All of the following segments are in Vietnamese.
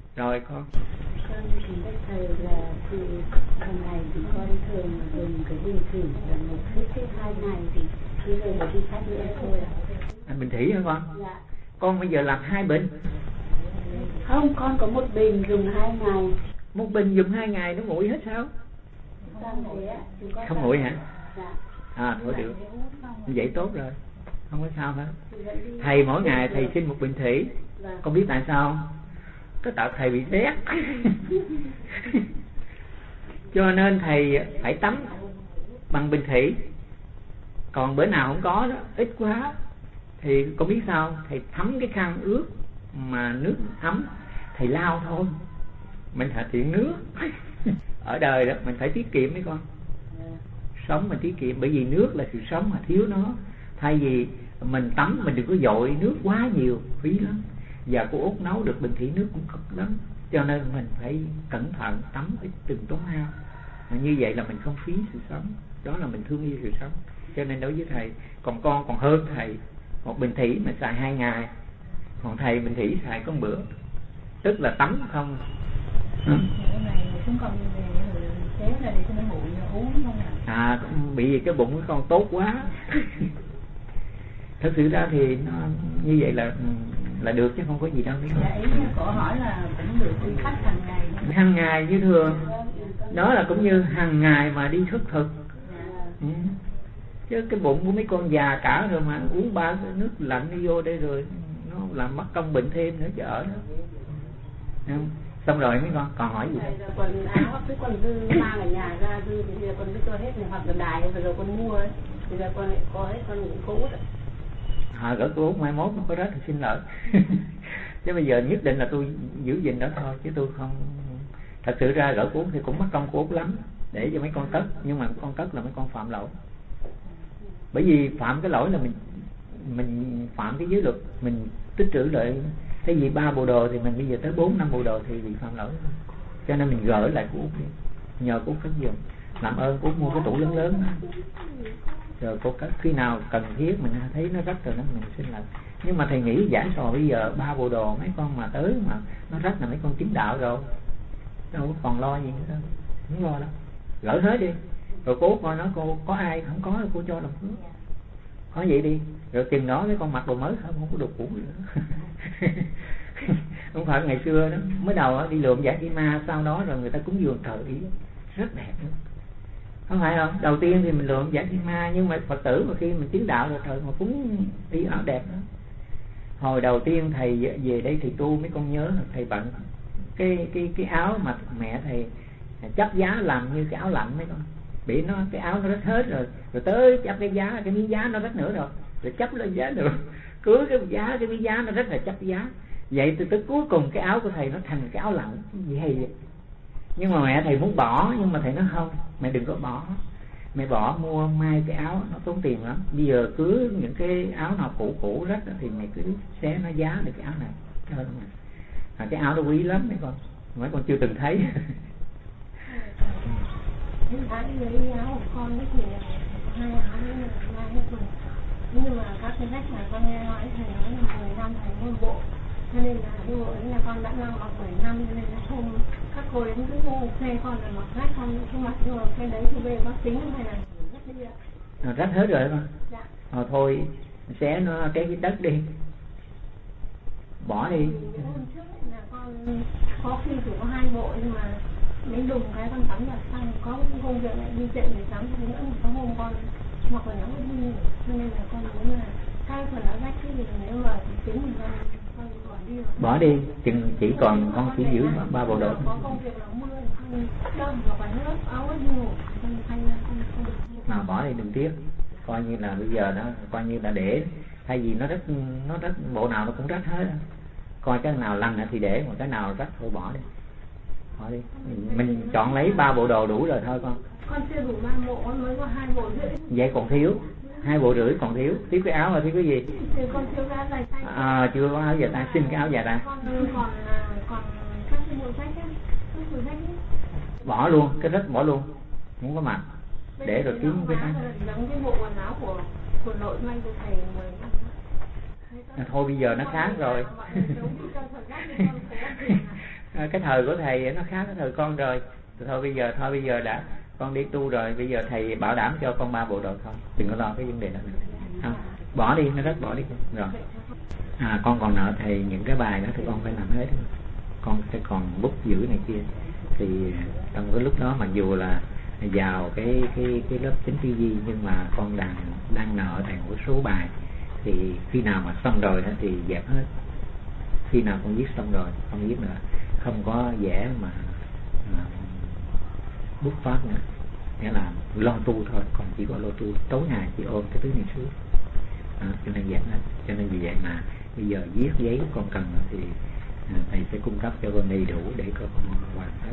Rồi con thì các thầy là thì hàng ngày thì con thường dùng cái bình thủy là một lít 2 ngày thì bây giờ là đi phát nữa thôi ạ. bình thủy hả con? Dạ. Con bây giờ làm 2 bình. Không, con có một bình dùng 2 ngày. Một bình dùng 2 ngày nó nguội hết sao? Không nguội hả? Dạ. Thôi được. Vậy tốt rồi, không có sao hết. Thầy mỗi ngày thầy xin một bình thủy. Con biết tại sao không? Cái tạo thầy bị rét. Cho nên thầy phải tắm bằng bình thủy. Còn bữa nào không có đó, ít quá thì con biết sao? Thầy thấm cái khăn ướt mà nước ấm, thầy lau thôi. Mình phải tiện nước. Ở đời đó mình phải tiết kiệm mấy con. Sống mình tiết kiệm, bởi vì nước là sự sống, mà thiếu nó, thay vì mình tắm mình đừng có dội nước quá nhiều, phí lắm. Giờ cô Út nấu được bình thủy nước cũng cực lắm, cho nên mình phải cẩn thận tắm ít, đừng tốn hao. Như vậy là mình không phí sự sống, đó là mình thương yêu sự sống. Cho nên đối với thầy, còn con còn hơn thầy. Một bình thủy mà xài 2 ngày, còn thầy bình thủy xài có 1 bữa, tức là tắm không. Bị cái bụng của con tốt quá. Thật sự ra thì nó như vậy là được chứ không có gì đâu. Cổ hỏi là cũng được đi khách hàng ngày. Hàng ngày như thường, đó là cũng như hàng ngày mà đi xuất thực. Chứ cái bụng của mấy con già cả rồi mà uống 3 cái nước lạnh đi vô đây rồi nó làm mất công bệnh thêm nữa chứ ở đó. Xong rồi mấy con còn hỏi gì? Quần áo cái quần dư mang ở nhà ra dư thì bây giờ con cứ cho hết này, hoặc là đài rồi con mua ấy. Bây giờ con lại có hết con cũng cũ rồi. Gỡ cô Út mai mốt nó có rớt thì xin lỗi. Chứ bây giờ nhất định là tôi giữ gìn đó thôi, chứ tôi không. Thật sự ra gỡ cô Út thì cũng mất công cô Út lắm để cho mấy con cất, nhưng mà con cất là mấy con phạm lỗi. Bởi vì phạm cái lỗi là mình phạm cái giới luật, mình tích trữ lại. Thay vì 3 bộ đồ thì mình bây giờ tới 4-5 bộ đồ thì bị phạm lỗi. Cho nên mình gỡ lại của Út đi, nhờ cô Út cất giùm. Làm ơn cô Út mua cái tủ lớn lớn đó. Rồi cô cất, khi nào cần thiết mình thấy nó rách rồi đó mình xin lại. Nhưng mà thầy nghĩ giả sò bây giờ 3 bộ đồ mấy con mà tới mà nó rách là mấy con chứng đạo rồi, đâu còn lo gì nữa đâu, không lo đâu, gỡ hết đi. Rồi cô coi nó, cô có ai không có cô cho đồng phước, có vậy đi. Rồi chừng đó mấy con mặc đồ mới không có đồ cũ nữa. Không phải ngày xưa đó mới đầu đi lượm giải kim ma, sau đó rồi người ta cúng dường thờ ý rất đẹp nữa, không phải không? Đầu tiên thì mình lượm giải kim ma, nhưng mà Phật tử mà khi mình chứng đạo rồi thời mà cúng y áo đẹp nữa. Hồi đầu tiên thầy về đây thì tu, mấy con nhớ thầy bận cái áo mà mẹ thầy chấp giá làm như cái áo lạnh mấy con, bị nó cái áo nó rách hết rồi tới chấp cái giá, cái miếng giá nó rách nữa rồi chấp lên giá được, cưới cái miếng giá nó rất là chấp giá. Vậy từ tới cuối cùng cái áo của thầy nó thành cái áo lạnh gì hay vậy. Nhưng mà mẹ thầy muốn bỏ, nhưng mà thầy nói không, mẹ đừng có bỏ, mẹ bỏ mua mai cái áo nó tốn tiền lắm. Bây giờ cứ những cái áo nào cũ rách thì mẹ cứ xé nó giá được cái áo này cho mà cái áo nó quý lắm mấy con chưa từng thấy. Hiện tại cái áo của con ấy thì 2 áo hết rồi. Nhưng mà các cái rách mà con nghe nói thầy nói là 10 năm thầy mua bộ, cho nên là cái bộ ấy là con đã mang mặc 7 năm, cho nên là không, các cô ấy cứ thuê con là mặc rách con không mặc, nhưng mà cái đấy thì về bác tính hay là rách đi ạ. Nó rách hết rồi mà. Dạ. Thôi xé nó cái đất đi, bỏ đi. Hôm trước là con có khi chỉ có 2 bộ, nhưng mà đến đùng cái con tắm giặt xong có công việc lại đi tiệm để tắm thì nữa, một cái hôm con mặc quần áo đi, cho nên là con muốn là cái phần áo rách cái gì nếu mà tính mình con bỏ đi chừng chỉ còn con chỉ giữ 3 bộ đồ. Có công việc là mưa con đâm vào quần nước áo ấy đi ngủ, con thay ra con không được. Mà bỏ đi đừng tiếc, coi như là bây giờ đó coi như là để, thay vì nó rách bộ nào nó cũng rách hết, coi cái nào lành thì để, mà cái nào rách thôi bỏ đi. Mình chọn lấy 3 bộ đồ đủ rồi thôi con. Con chưa đủ 3 bộ, con mới có 2 bộ rưỡi. Vậy còn thiếu 2 bộ rưỡi, còn thiếu cái áo là thiếu cái gì? Thì con chưa có áo dài tay. Chưa có áo dài tay, xin cái áo dài tay. Còn các cái bộ rách á, các bộ rách ấy. Bỏ luôn, cái rách bỏ luôn, không có mặc, để rồi kiếm cái áo. Giống cái bộ quần áo của nội may của thầy 10 năm. Thôi bây giờ nó khác rồi. cái thời của thầy nó khác cái thời con rồi. Thôi bây giờ đã con đi tu rồi, bây giờ thầy bảo đảm cho con 3 bộ đồ thôi, đừng có lo cái vấn đề đó nữa. Không, bỏ đi, nó rất bỏ đi rồi. Con còn nợ thầy những cái bài đó thì con phải làm hết, con sẽ còn bút giữ này kia. Thì trong cái lúc đó mặc dù là vào cái lớp chính tư duy, nhưng mà con đang nợ thầy một số bài. Thì khi nào mà xong rồi thì dẹp hết. Khi nào con viết xong rồi không viết nữa, không có vẽ mà bút pháp nữa, nghĩa là lo tu thôi, còn chỉ có lo tu. Tối ngày chỉ ôm cái tứ niệm xứ, cho nên dẹp hết. Cho nên vì vậy mà bây giờ viết giấy con cần thì thầy sẽ cung cấp cho con đầy đủ để con hoàn hết.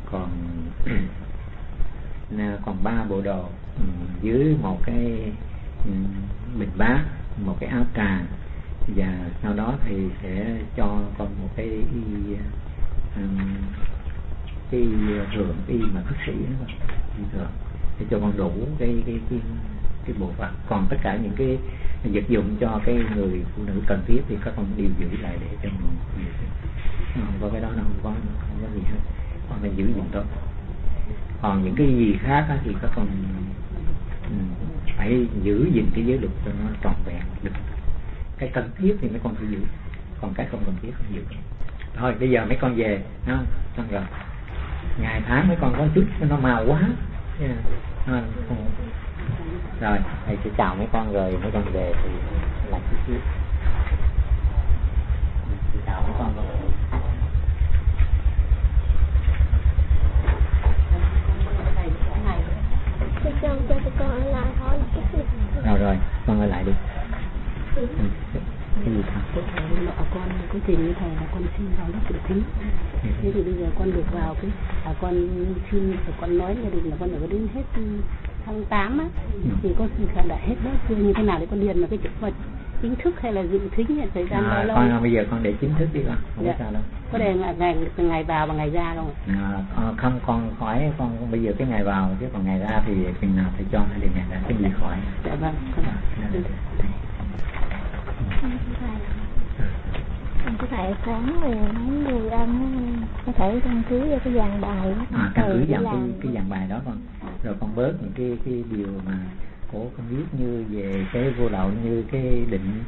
Còn 3 bộ đồ dưới một cái bình bát, một cái áo tràng, và sau đó thì sẽ cho con một cái thường y mà bác sĩ đó, thường để cho con đủ cái bộ phận. Còn tất cả những cái vật dụng cho cái người phụ nữ cần thiết thì các con đều giữ lại để cho mình không có cái đó, nó không có gì hết, con nên giữ gìn tốt. Còn những cái gì khác thì các con phải giữ gìn cái giới luật cho nó trọn vẹn được. Cái cần thiết thì mấy con phải giữ, còn cái không cần thiết không giữ. Thôi bây giờ mấy con về, không? Xong rồi ngày tháng mấy con có chút nó màu quá. Rồi thầy sẽ chào mấy con rồi mấy con về thì làm chút xíu. Chào mấy con rồi. Cho tụi con ở lại thôi. Rồi con ở lại đi. Cái gì thằng? Con có trình với thầy là con xin vào lớp tự thính. Thế thì bây giờ con được vào cái con xin, con nói gia đình là con ở đến hết tháng 8 á. Thì con xin khả đã hết lớp chưa, như thế nào để con điền vào cái chữ vật chính thức hay là dự thính nhận thời gian bao lâu? Con bây giờ con để chính thức đi con, không có sao đâu. Có để ngày vào và ngày ra không ạ? Không, con khỏi, con bây giờ cái ngày vào chứ còn ngày ra thì chừng nào thầy cho hay liền ngày ra cái gì khỏi. Dạ vâng. Có thể sáng rồi mấy người ăn có thể căn cứ vào cái dàn bài đó. Căn cứ vào cái dàn bài đó con. Rồi con bớt những cái điều mà của con viết như về cái vô lậu, như cái định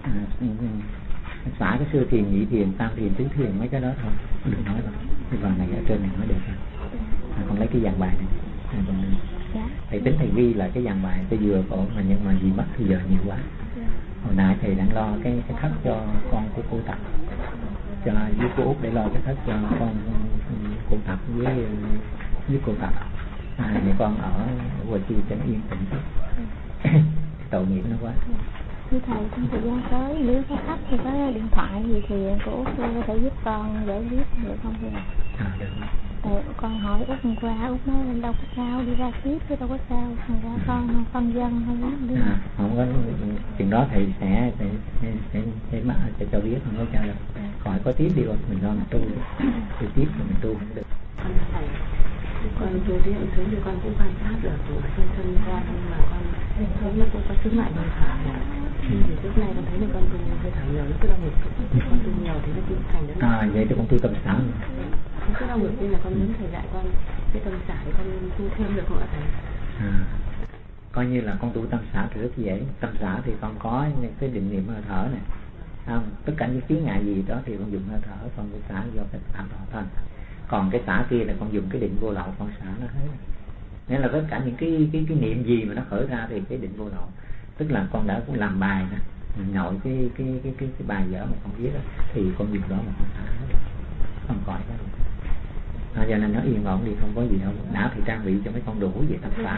xả cái sơ thiền, nhị thiền, tam thiền, tứ thiền, mấy cái đó thôi, đừng nói đâu. Cái phần này ở trên này mới được thôi. Con lấy cái dàn bài này. Thầy tính thầy ghi là cái dàn bài tôi vừa ổn mà, nhưng mà vì mất thì giờ nhiều quá. Hồi nãy thầy đang lo cái thất cho con của cô Tập, cho với cô Út để lo cái thất cho con cô Tập với cô Tập. Thì con ở Hồ Chí Minh yên tĩnh chút. Tội nghiệp nó quá. Thưa thầy, trong thời gian tới nếu có khách thì có điện thoại gì thì cô Út có thể giúp con để viết được không thưa? Được. Tại con hỏi Út hôm qua, Út nói lên đâu có sao, đi ra tiếp chứ đâu có sao, thành ra con phân dân hay lắm đi. Không có chuyện đó thầy sẽ cho biết, không có sao đâu. Khỏi có tiếp đi rồi mình lo mình tu, thì tiếp rồi mình tu cũng được. Con tu tí hậu sớm thì con cũng quan sát được trên thân con, nhưng mà con thấy nó cũng có sức mạnh hơi thở. Thì trước nay con thấy là con tu hơi thở nhiều, cái đau ngực con tu nhiều thì nó cũng thành đó. Vậy thì con tu tâm xả. Cái đau ngực nên là con muốn thầy dạy con cái tâm xả để con tu thêm được không ạ thầy? Coi như là con tu tâm xả thì rất dễ. Tâm xả thì con có những cái định niệm hơi thở này, không? Tất cả những chướng ngại gì đó thì con dùng hơi thở, con cái xả do cái tạo thành. Còn cái xả kia là con dùng cái định vô lậu, con xả nó hết. Nghĩa là tất cả những cái niệm gì mà nó khởi ra thì cái định vô lậu. Tức là con đã cũng làm bài nè, nội cái bài vở mà con viết đó, thì con dùng đó mà con xả hết, không khỏi cái gì. Cho nên nó yên ổn đi, không có gì đâu. Đã thì trang bị cho mấy con đủ về tập xả.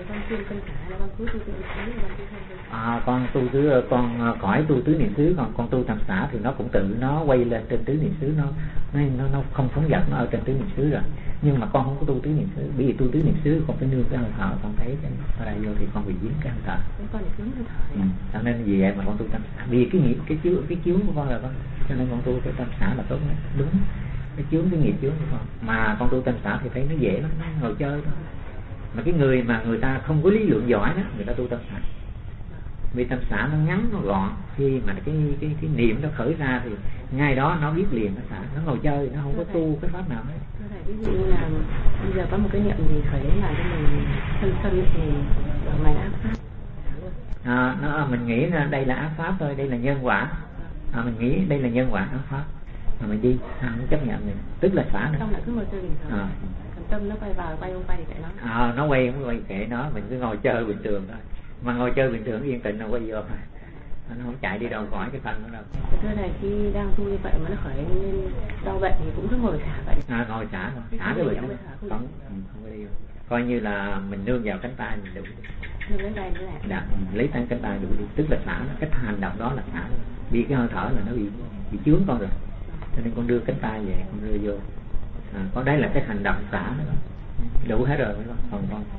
Con tu tứ, con khỏi tu tứ niệm xứ, còn con tu tam xả thì nó cũng tự nó quay lên trên tứ niệm xứ, nó không phóng dật, nó ở trên tứ niệm xứ rồi. Nhưng mà con không có tu tứ niệm xứ, bởi vì tu tứ niệm xứ con phải nương cái hơi thở, con thấy ở đây vô thì con bị dính cái hơi thở. Cho nên vì vậy mà con tu tam xả, vì cái nghiệp cái chướng của con là con, cho nên con tu cái tam xả là tốt nhất, đúng. Cái chướng, cái nghiệp chướng của con mà con tu tâm xả thì thấy nó dễ lắm, nó ngồi chơi thôi. Mà cái người mà người ta không có lý luận giỏi đó, người ta tu tâm xả, vì tâm xả nó ngắn, nó gọn. Khi mà cái niệm nó khởi ra thì ngay đó nó biết liền nó xả, nó ngồi chơi, nó không có tu cái pháp nào hết. Ví dụ như là bây giờ có một cái niệm gì khởi đến là cho mình sân thì mày ác pháp. Mình nghĩ là đây là ác pháp thôi, đây là nhân quả. Mình nghĩ đây là nhân quả ác pháp mà mình đi không chấp nhận, mình tức là xả nữa. Xong lại cứ ngồi chơi bình thường. Còn tâm nó quay vào quay không quay thì kệ nó. Nó quay không quay kệ nó, mình cứ ngồi chơi bình thường thôi. Mà ngồi chơi bình thường yên tĩnh nó quay vô mà. Nó không chạy đi đâu khỏi cái thân nó đâu. Thưa này khi đang tu như vậy mà nó khởi lên đau bệnh thì cũng cứ ngồi xả vậy. Ngồi xả thôi, xả cái bệnh không có đi vô. Coi như là mình nương vào cánh tay mình đủ. Nương lấy tay nữa là lấy tay cánh tay đủ đi, tức là xả. Cách hành động đó là xả. Vì cái hơi thở là nó bị chướng con rồi, cho nên con đưa cánh tay về, con đưa vô. Có đấy là cái hành động xả nữa. Đủ hết rồi phải không? Còn con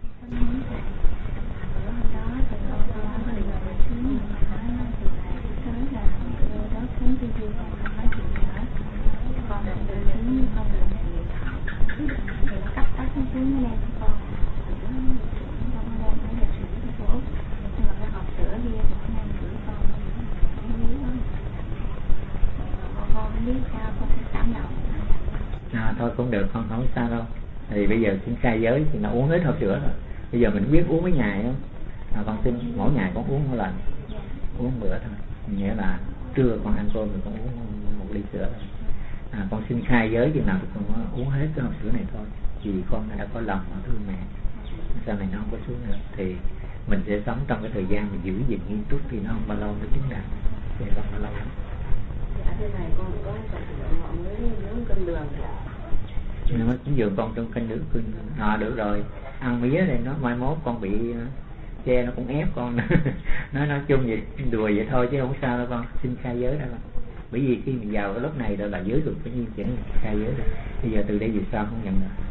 thôi cũng được, con không sao đâu. Thì bây giờ xin khai giới thì nó uống hết hộp sữa rồi. Bây giờ mình biết uống mấy ngày không? Con xin mỗi ngày con uống một lần, uống bữa thôi. Nghĩa là trưa con ăn cơm rồi con uống 1 ly sữa thôi. Con xin khai giới chừng nào thì con uống hết cái hộp sữa này thôi. Vì con đã có lòng mà thương mẹ, sau này nó không có xuống nữa thì mình sẽ sống trong cái thời gian mình giữ gìn nghiêm túc thì nó không bao lâu nó chứng đạt, sẽ không bao lâu. Thế này con có mọi người nướng cân đường. Nhưng mà cũng dường con trong canh nước được rồi, ăn mía này nó mai mốt con bị che nó cũng ép con. nói chung vậy, đùa vậy thôi chứ không sao đâu con. Xin khai giới đó con. Bởi vì khi mình vào cái lớp này rồi là giới luật phải nghiêm chỉnh khai giới rồi. Bây giờ từ đây về sau không nhận nữa,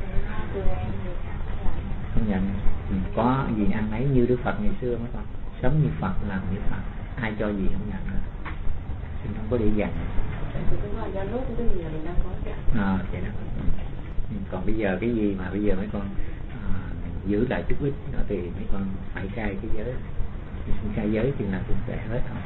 không nhận. Có gì ăn nấy như Đức Phật ngày xưa mấy con, sống như Phật làm như Phật, ai cho gì không nhận nữa, xin không có để dành. Vậy đó. Còn bây giờ cái gì mà bây giờ mấy con giữ lại chút ít nữa thì mấy con phải khai cái giới. Khai giới thì là cũng sẽ hết thôi.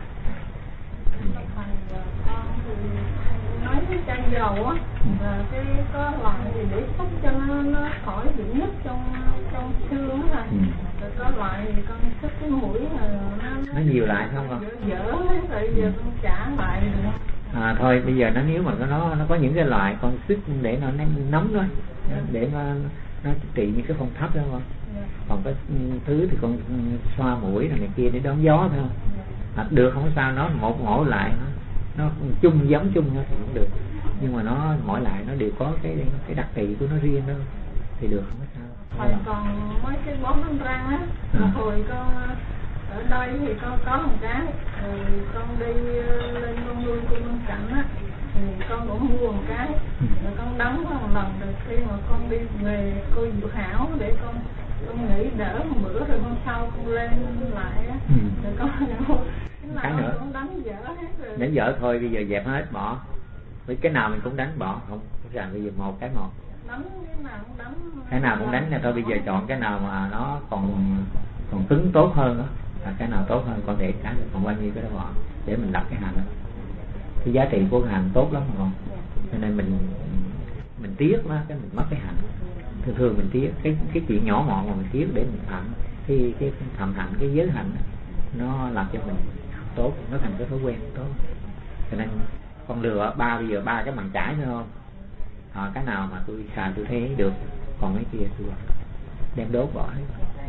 Nói cái chanh dầu á, cái có loại gì để xúc cho nó khỏi bị nứt trong xương á. Rồi có loại gì con xúc cái mũi nó nhiều lại không con? Dở rồi giờ con trả lại được. Thôi bây giờ nếu mà nó có những cái loại con sức để nó nóng thôi, để nó trị những cái phong thấp đó không? Còn có thứ thì con xoa mũi này kia để đón gió phải không? Được không sao, nó một mỗi lại nó chung giống chung thôi thì cũng được, nhưng mà nó mỗi lại nó đều có cái đặc trị của nó riêng đó thì được, không có sao. Hồi còn mấy cái bón đánh răng á, hồi con ở đây thì con có một cái, rồi con đi lên con nuôi cô bên cạnh á, thì con cũng mua một cái, rồi con đóng một lần, rồi khi mà con đi về cô Diệu Hảo để con nghỉ đỡ một bữa rồi con sau con lên lại á, rồi con cái nữa con đánh dở hết rồi. Nếu dở thôi bây giờ dẹp hết bỏ, với cái nào mình cũng đánh bỏ, không rằng bây giờ một cái một. Đánh cái nào cũng đánh là thôi, bây giờ chọn cái nào mà nó còn cứng tốt hơn đó, cái nào tốt hơn con để cái, còn bao nhiêu cái đó bỏ để mình lập cái hành đó. Cái giá trị của cái hành tốt lắm mà, cho nên mình tiếc đó, cái mình mất cái hành. Thường mình tiếc cái chuyện nhỏ mọn mà mình tiếc để mình thẩm cái thầm hạnh, cái giới hạnh nó làm cho mình tốt, nó thành cái thói quen tốt. Cho nên con lừa bây giờ ba cái bằng chải nữa không? Cái nào mà tôi xài tôi thấy được, còn mấy kia tôi đem đốt bỏ hết.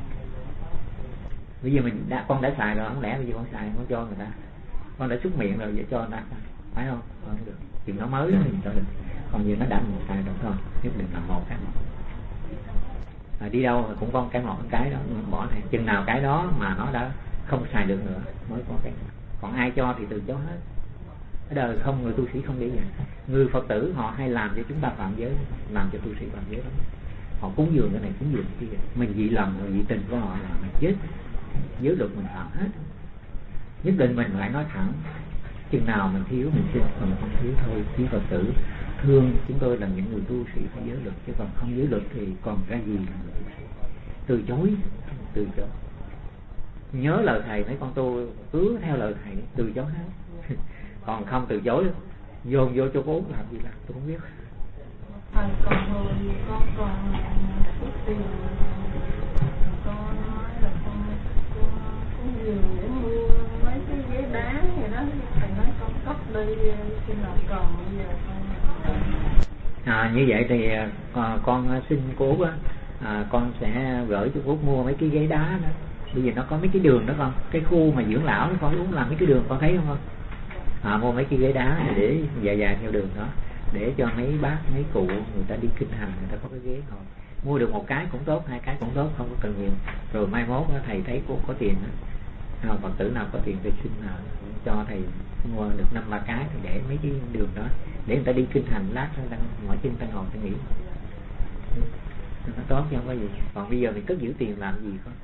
Bây giờ con đã xài rồi, không lẽ bây giờ con xài con cho người ta, con đã xúc miệng rồi vậy cho người ta phải không? Không được, chừng nó mới thì cho được, còn giờ nó đã một xài rồi thôi, nhất định là một cái một. Đi đâu cũng có cái một cái đó bỏ này, chừng nào cái đó mà nó đã không xài được nữa mới có cái. Còn ai cho thì từ chối hết. Cái đời không, người tu sĩ không để vậy. Người Phật tử họ hay làm cho chúng ta phạm giới, làm cho tu sĩ phạm giới đó. Họ cúng dường cái này cúng dường cái kia, mình dị lòng rồi dị tình của họ là mình chết, giới luật mình phạm hết. Nhất định mình phải nói thẳng, chừng nào mình thiếu mình xin, còn mình không thiếu thôi. Quý Phật tử thương chúng tôi là những người tu sĩ phải giới luật, chứ còn không giới luật thì còn cái gì là người tu sĩ. Từ chối. Nhớ lời thầy, mấy con tu cứ theo lời thầy, từ chối hết. Còn không từ chối dồn vô cho cô làm gì làm tôi không biết. Thầy còn hồi con còn chút tiền, con nói là con nhiều để mua mấy cái ghế đá vậy đó, thầy nói con cất đi khi nào còn bây giờ con. Như vậy thì con xin cô á, con sẽ gửi cho cô mua mấy cái ghế đá đó. Bây giờ nó có mấy cái đường đó con, cái khu mà dưỡng lão nó con muốn làm mấy cái đường con thấy không con? Mua mấy cái ghế đá để dài theo đường đó, để cho mấy bác mấy cụ người ta đi kinh hành người ta có cái ghế ngồi. Mua được một cái cũng tốt, hai cái cũng tốt, không có cần nhiều. Rồi mai mốt thầy thấy cô có tiền đó, Phật tử nào có tiền thì xin cho thầy mua được 5-3 cái thì để mấy cái đường đó để người ta đi kinh hành, lát nó mỏi chân ta ngồi ta nghỉ, nó tốt chứ không có gì. Còn bây giờ mình cất giữ tiền làm gì có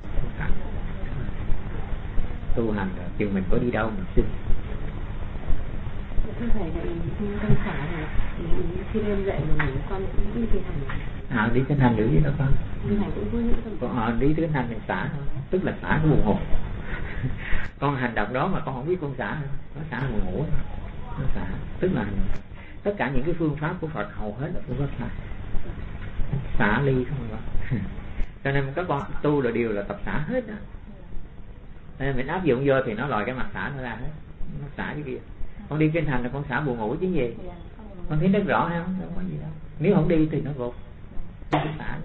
tu hành rồi chừng mình có đi đâu mình xin. Thưa thầy là con xả này khi em dậy mà mình con cũng đi kinh hành. Đi kinh hành được gì đâu con. Kinh hành cũng vui nữa. Đi kinh hành thì xả thôi, tức là xả cái buồn ngủ. Con hành động đó mà con không biết con xả, nó xả buồn ngủ, nó xả, tức là tất cả những cái phương pháp của Phật hầu hết là phương pháp xả ly không ạ. Cho nên các con tu rồi đều là tập xả hết đó. Nên mình áp dụng vô thì nó lòi cái mặt xả nó ra hết, nó xả cái kia. Con đi kinh hành là con xả buồn ngủ chứ gì. Con thấy rất rõ không? Không có gì đâu. Nếu không đi thì nó gục. Xả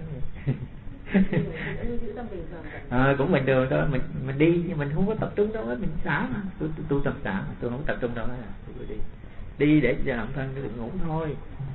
cũng bình thường thôi, mình đi nhưng mình không có tập trung đâu hết, mình xả mà. Tôi tập xả, tôi không tập trung đâu hết. Tôi đi để cho bản thân nó được ngủ thôi.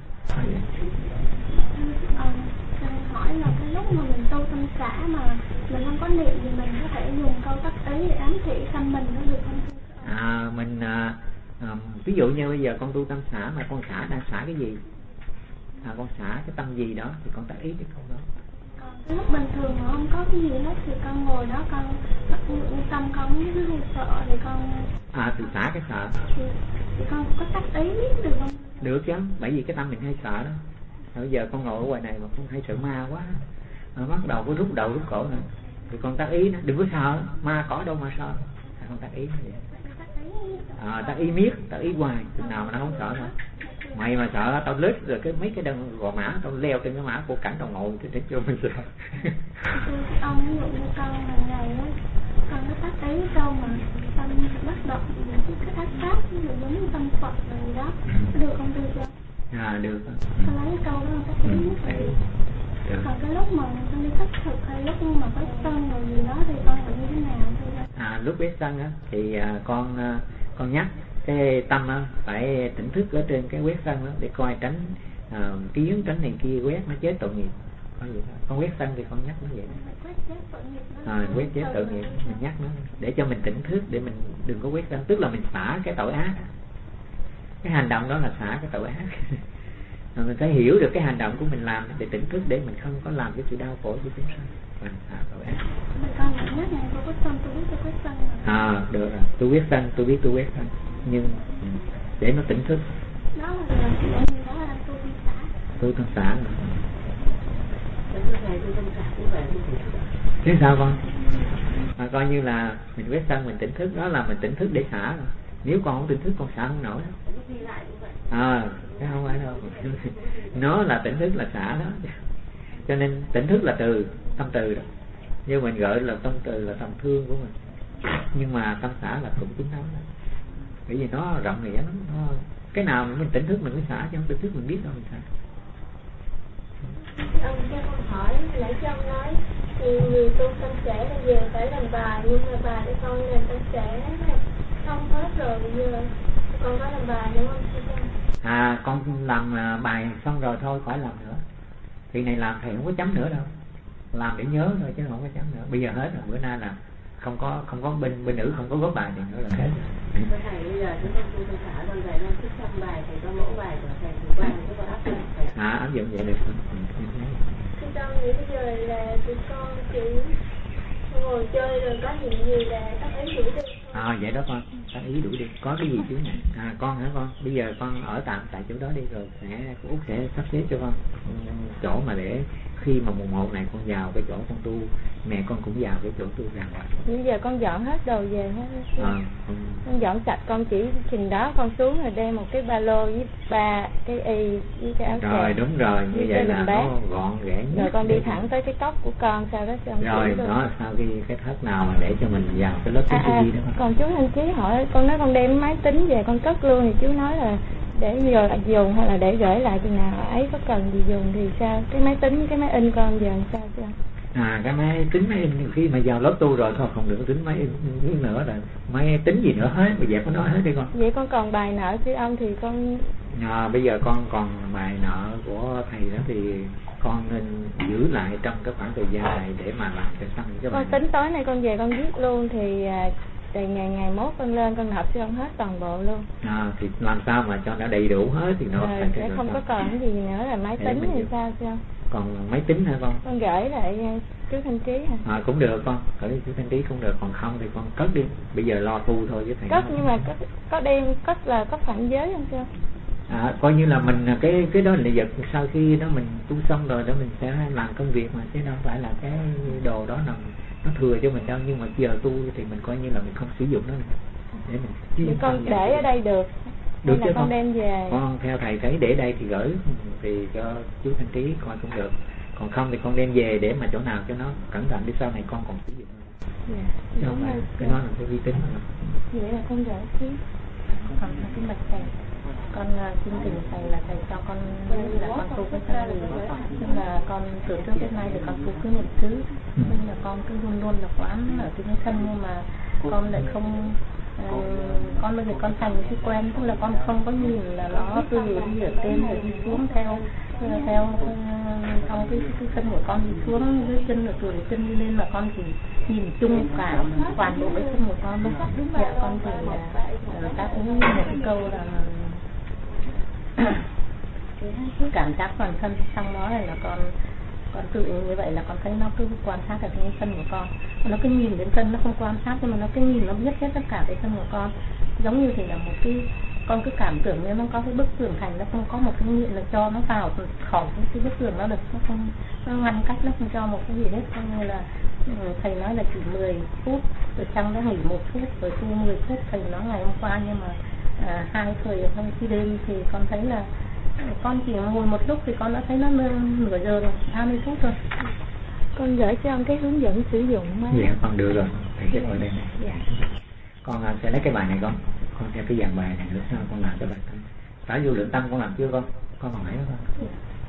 Hỏi là cái lúc mà mình tu tâm xả mà mình không có niệm thì mình có thể dùng câu tác ý để ám thị tâm mình nó được không? Mình ví dụ như bây giờ con tu tâm xả mà con xả đang xả cái gì, con xả cái tâm gì đó thì con tác ý cái câu đó. Còn lúc bình thường mà không có cái gì hết thì con ngồi đó con tâm con nó hay sợ thì con từ xả cái sợ thì con có tác ý được không? Được chứ, bởi vì cái tâm mình hay sợ đó. Bây giờ con ngồi ở ngoài này mà con hay sợ ma quá, bắt đầu có rút đầu rút cổ nữa thì con tác ý đó, đừng có sợ, ma cỏ đâu mà sợ, con tác ý vậy. Tác ý miết, tác ý hoài, chừng nào mà nó không sợ nữa. Mày mà sợ tao lết rồi cái mấy cái đơn gò mã tao leo trên cái mã của cảnh tao ngồi thì cho mình sợ. Ông ví dụ như con hàng ngày á, con có tác ý đâu mà tâm bất động cái ác pháp ví dụ giống như tâm Phật rồi gì đó, được không được không? Được. Con lấy cái câu đó con tác ý được. Còn cái lúc mà con đi thất thực hay lúc mà có sân rồi gì đó thì con phải như thế nào? Lúc biết sân á thì con nhắc cái tâm á phải tỉnh thức ở trên cái quét sân đó để coi tránh kiến tránh này kia quét nó chết tội nghiệp. Con quét sân thì con nhắc nó vậy. Quét chết tội nghiệp mình nhắc nó để cho mình tỉnh thức, để mình đừng có quét sân, tức là mình xả cái tội ác. Cái hành động đó là xả cái tội ác. Mình phải hiểu được cái hành động của mình làm để tỉnh thức, để mình không có làm cái sự đau khổ cho chúng sanh. Mình xả tội ác. Con nhắc này tôi quét sân, tôi biết tôi quét sân. Được rồi, tôi quét sân, tôi biết tôi quét sân, nhưng để nó tỉnh thức. Đó là tôi tâm xả. Tôi tâm xả rồi. Thế sao con? Coi như là mình quét sân mình tỉnh thức, đó là mình tỉnh thức để xả rồi. Nếu con không tỉnh thức con xả không nổi đâu. Cái không phải đâu. Nó là tỉnh thức là xả đó. Cho nên tỉnh thức là từ, tâm từ đó. Nhưng mình gọi là tâm từ là tâm thương của mình. Nhưng mà tâm xả là cũng chính nó. Bởi vì nó rộng nghĩa lắm. Cái nào mình tỉnh thức mình mới xả, chứ không tỉnh thức mình biết đâu mình xả. Ông cho con hỏi, nãy cho ông nói thì người tu tâm trẻ bây giờ phải làm bài, nhưng mà bài để con làm tâm trẻ không hết rồi, bây giờ con có làm bài đúng không? Con làm bài xong rồi thôi, khỏi làm nữa. Thì này làm thầy không có chấm nữa đâu, làm để nhớ thôi chứ không có chấm nữa. Bây giờ hết rồi, bữa nay là không có bên nữ không có góp bài gì nữa là hết. Thầy bây giờ chúng con tu tâm xả rồi vậy nên cứ xong bài thầy có mẫu bài của thầy thì qua chúng con áp dụng. Áp dụng vậy được không? Thì con nghĩ bây giờ là tụi con chỉ ngồi chơi rồi có chuyện gì là tác ý đuổi đi. Vậy đó con, tác ý đuổi đi. Có cái gì chứ này? Con hả con? Bây giờ con ở tạm tại chỗ đó đi rồi Út sẽ sắp xếp cho con chỗ mà để khi mà mùng 1 này con vào cái chỗ con tu, mẹ con cũng vào cái chỗ tu đàng hoàng. Bây giờ con dọn hết đồ về hết. Con dọn sạch, con chỉ chừng đó con xuống rồi đem một cái ba lô với 3 cái y với cái áo rồi chàng. Đúng rồi, như vậy là nó gọn ghẽ nhất. Rồi con đi thẳng tới cái cốc của con, sau đó con rồi đó, sau khi cái thất nào mà để cho mình vào cái lớp tính tư duy đó. Còn chú Thanh Chí hỏi con nói con đem máy tính về con cất luôn, thì chú nói là để giờ dùng hay là để gửi lại chừng nào ấy có cần gì dùng thì sao? Cái máy tính với cái máy in con giờ sao chứ? Cái máy tính máy in khi mà vào lớp tu rồi thôi không được tính máy in nữa, là máy tính gì nữa hết, bây giờ có nói hết đi con. Vậy con còn bài nợ chứ ông thì con bây giờ con còn bài nợ của thầy đó thì con nên giữ lại trong cái khoảng thời gian này để mà làm cho xong cái bài. Con tính tối nay con về con viết luôn thì ngày mốt con lên con nộp cho con hết toàn bộ luôn. Thì làm sao mà cho nó đầy đủ hết thì nó sẽ không có còn cái gì nữa là máy tính thì sao chứ? Còn máy tính hả con? Con gửi lại chú Thanh Trí hả? Cũng được con, gửi chú Thanh Trí cũng được, còn không thì con cất đi. Bây giờ lo tu thôi với thầy. Cất nhưng mà có đem cất là có phạm giới không chưa? Coi như là mình cái đó là vật sau khi đó mình tu xong rồi đó mình sẽ làm công việc mà, chứ đâu phải là cái đồ đó là nó thừa cho mình đâu, nhưng mà giờ tu thì mình coi như là mình không sử dụng nó để mình. Thì con để ở đây được chứ con đem về. Con theo thầy thấy để đây thì gửi thì cho chú Thanh Trí coi cũng được, còn không thì con đem về để mà chỗ nào cho nó cẩn thận, đi sau này con còn sử dụng. Chứ không phải cái đó là cái uy tín rồi. Vậy là con gửi chứ. Còn là cái mạch thầy, con chương trình thầy là thầy cho con là con tu cái sao gì, nhưng là con từ trước đến nay thì con tu cứ niệm xứ, nên là con cứ luôn luôn là quán ở cái thân, nhưng mà con lại không con bây giờ con thành cái quen, tức là con không có nhìn là nó từ đi ở trên rồi đi xuống theo trong cái thân của con đi xuống dưới chân rồi từ chân đi lên, mà con chỉ nhìn chung cả toàn bộ cái thân của con luôn. Dạ con thì người ta cũng một cái câu là cảm giác toàn thân, xong đó là con tự như vậy là con thấy nó cứ quan sát ở cái thân của con, nó cứ nhìn đến thân, nó không quan sát nhưng mà nó cứ nhìn, nó biết hết tất cả cái thân của con, giống như thì là một cái con cứ cảm tưởng như nó có cái bức tường thành, nó không có một cái miệng là cho nó vào khỏi cái bức tường đó được, nó không, nó ngăn cách, nó không cho một cái gì hết. Coi như là thầy nói là chỉ 10 phút rồi trong đó nghỉ 1 phút rồi tu 10 phút. Thầy nói ngày hôm qua nhưng mà 2 thời trong khi đêm thì con thấy là con chỉ ngồi một lúc thì con đã thấy nó nửa giờ rồi, 20 phút rồi. Con gửi cho ông cái hướng dẫn sử dụng máy. Dạ con được rồi, thầy sẽ ở đây này. Dạ. Con sẽ lấy cái bài này con theo cái dàn bài này nữa, sao con làm cái bài thân xả vô lượng tâm con làm chưa con còn hỏi đó con?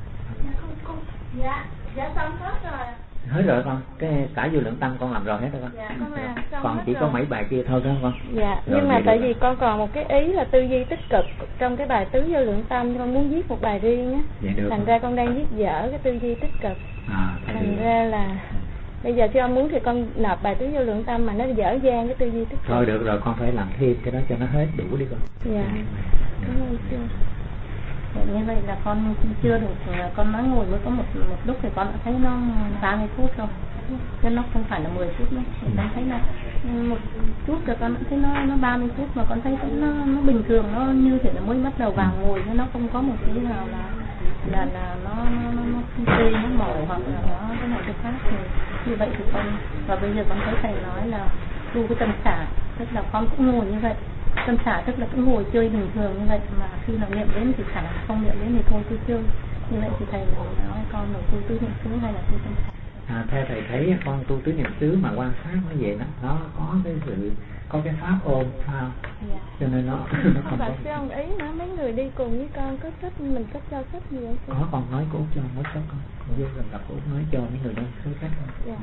Dạ xong hết rồi. Hết rồi con, cái xả vô lượng tâm con làm rồi hết rồi con. Dạ con làm xong. Còn chỉ có mấy bài kia thôi đó con. Dạ rồi, nhưng mà tại vì con còn một cái ý là tư duy tích cực trong cái bài tứ vô lượng tâm, con muốn viết một bài riêng á. Dạ được. Thành ra con đang viết dở cái tư duy tích cực. Thành ra là bây giờ khi ông muốn thì con nộp bài tứ vô lượng tâm mà nó dở dang cái tư duy tích cực. Thôi được rồi, con phải làm thêm cái đó cho nó hết đủ đi con. Dạ. Cảm ơn sư. Như vậy là con chưa được, con nói ngồi mới có một lúc thì con đã thấy nó 30 phút rồi, chứ nó không phải là 10 phút nữa. Con thấy là một chút rồi con đã thấy nó 30 phút mà con thấy nó bình thường, nó như thể là mới bắt đầu vào ngồi, chứ nó không có một cái nào là nó tê, nó mỏi hoặc là nó cái này cái khác. Thì như vậy thì con, và bây giờ con thấy thầy nói là tu cái tâm xả, tức là con cũng ngồi như vậy. Tâm xả tức là cũng ngồi chơi bình thường như vậy, mà khi nào niệm đến thì xả, không niệm đến thì thôi cứ chơi. Như vậy thì thầy nói con là tu tứ niệm xứ hay là tu tâm xả? Theo thầy thấy con tu tứ niệm xứ mà quan sát nó vậy đó, nó có cái pháp ôm sao? Dạ. Cho nên nó không có. Sư ông ý nữa, mấy người đi cùng với con có sách, mình có cho sách gì không? Có, con nói cô Út cho mới sách con vô gần gặp cô Út nói cho mấy người đó số sách không? Dạ.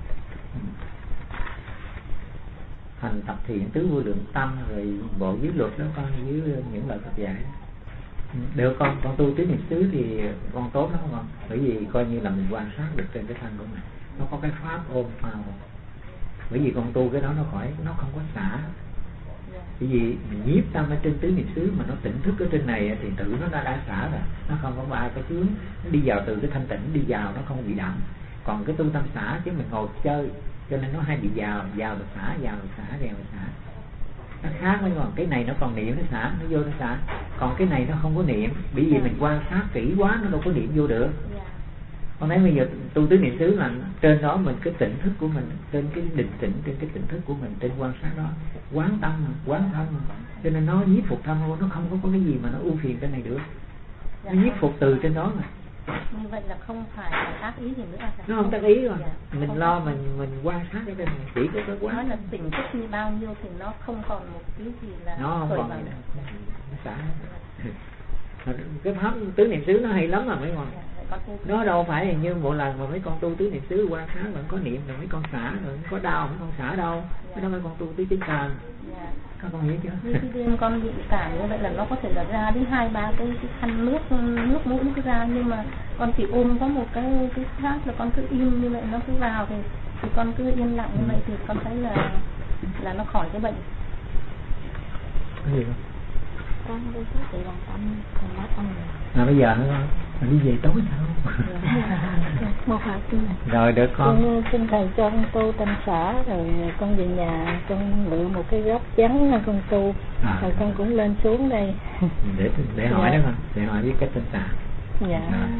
Hành tập thiện tứ vô lượng tâm rồi bộ viết luật đó con, với những lời Phật dạy. Được con tu tứ niệm xứ thì con tốt lắm con, bởi vì coi như là mình quan sát được trên cái thân của mình, nó có cái pháp ôm vào, bởi vì con tu cái đó nó không có xả. Bởi vì mình nhiếp tâm ở trên tứ niệm xứ mà nó tỉnh thức ở trên này thì tự nó đã xả rồi, nó không có ai có chướng, nó đi vào từ cái thanh tịnh đi vào, nó không bị đậm. Còn cái tu tâm xả chứ mình ngồi chơi cho nên nó hay bị vào rồi xả, vào rồi xả, vào rồi xả. Nó khác với còn cái này nó còn niệm nó xả, nó vô nó xả. Còn cái này nó không có niệm, bởi vì mình quan sát kỹ quá nó đâu có niệm vô được. Con thấy bây giờ tu tứ niệm xứ là trên đó mình cái tỉnh thức của mình, trên cái định tĩnh, trên cái tỉnh thức của mình, trên quan sát đó, quán tâm, quán thân, cho nên nó nhiếp phục thân luôn, nó không có cái gì mà nó ưu phiền trên này được, nó nhiếp phục từ trên đó mà. Như vậy là không phải là tác ý gì nữa à? Nó không tác ý rồi, mình lo mình quan sát ở đây mình chỉ có cái quán. Nói là tỉnh thức như bao nhiêu thì nó không còn một cái gì là nó không còn gì nữa, nó xả. Cái pháp tứ niệm xứ nó hay lắm mà mấy con. Nó đâu phải là như một lần mà mấy con tu tứ niệm xứ quan sát vẫn có niệm rồi mấy con xả rồi có đau mấy con xả đâu. Cái đó mấy con tu tứ chính thần. Các con hiểu chưa? Như cái đêm con bị cảm như vậy là nó có thể là ra đến 2-3 cái khăn nước mũi nó cứ ra, nhưng mà con chỉ ôm có một cái khác là con cứ im như vậy, nó cứ vào thì con cứ yên lặng như vậy thì con thấy là nó khỏi cái bệnh. Cái gì không? Con đây có thể làm tâm con nói con rồi. Bây giờ mình đi về tối sao? Một hạt rồi được con. Xin thầy cho con tu tâm xã, rồi con về nhà con lựa một cái góc trắng con tu, rồi con cũng lên xuống đây. Để hỏi đó con, để hỏi với cách tâm xã. Dạ.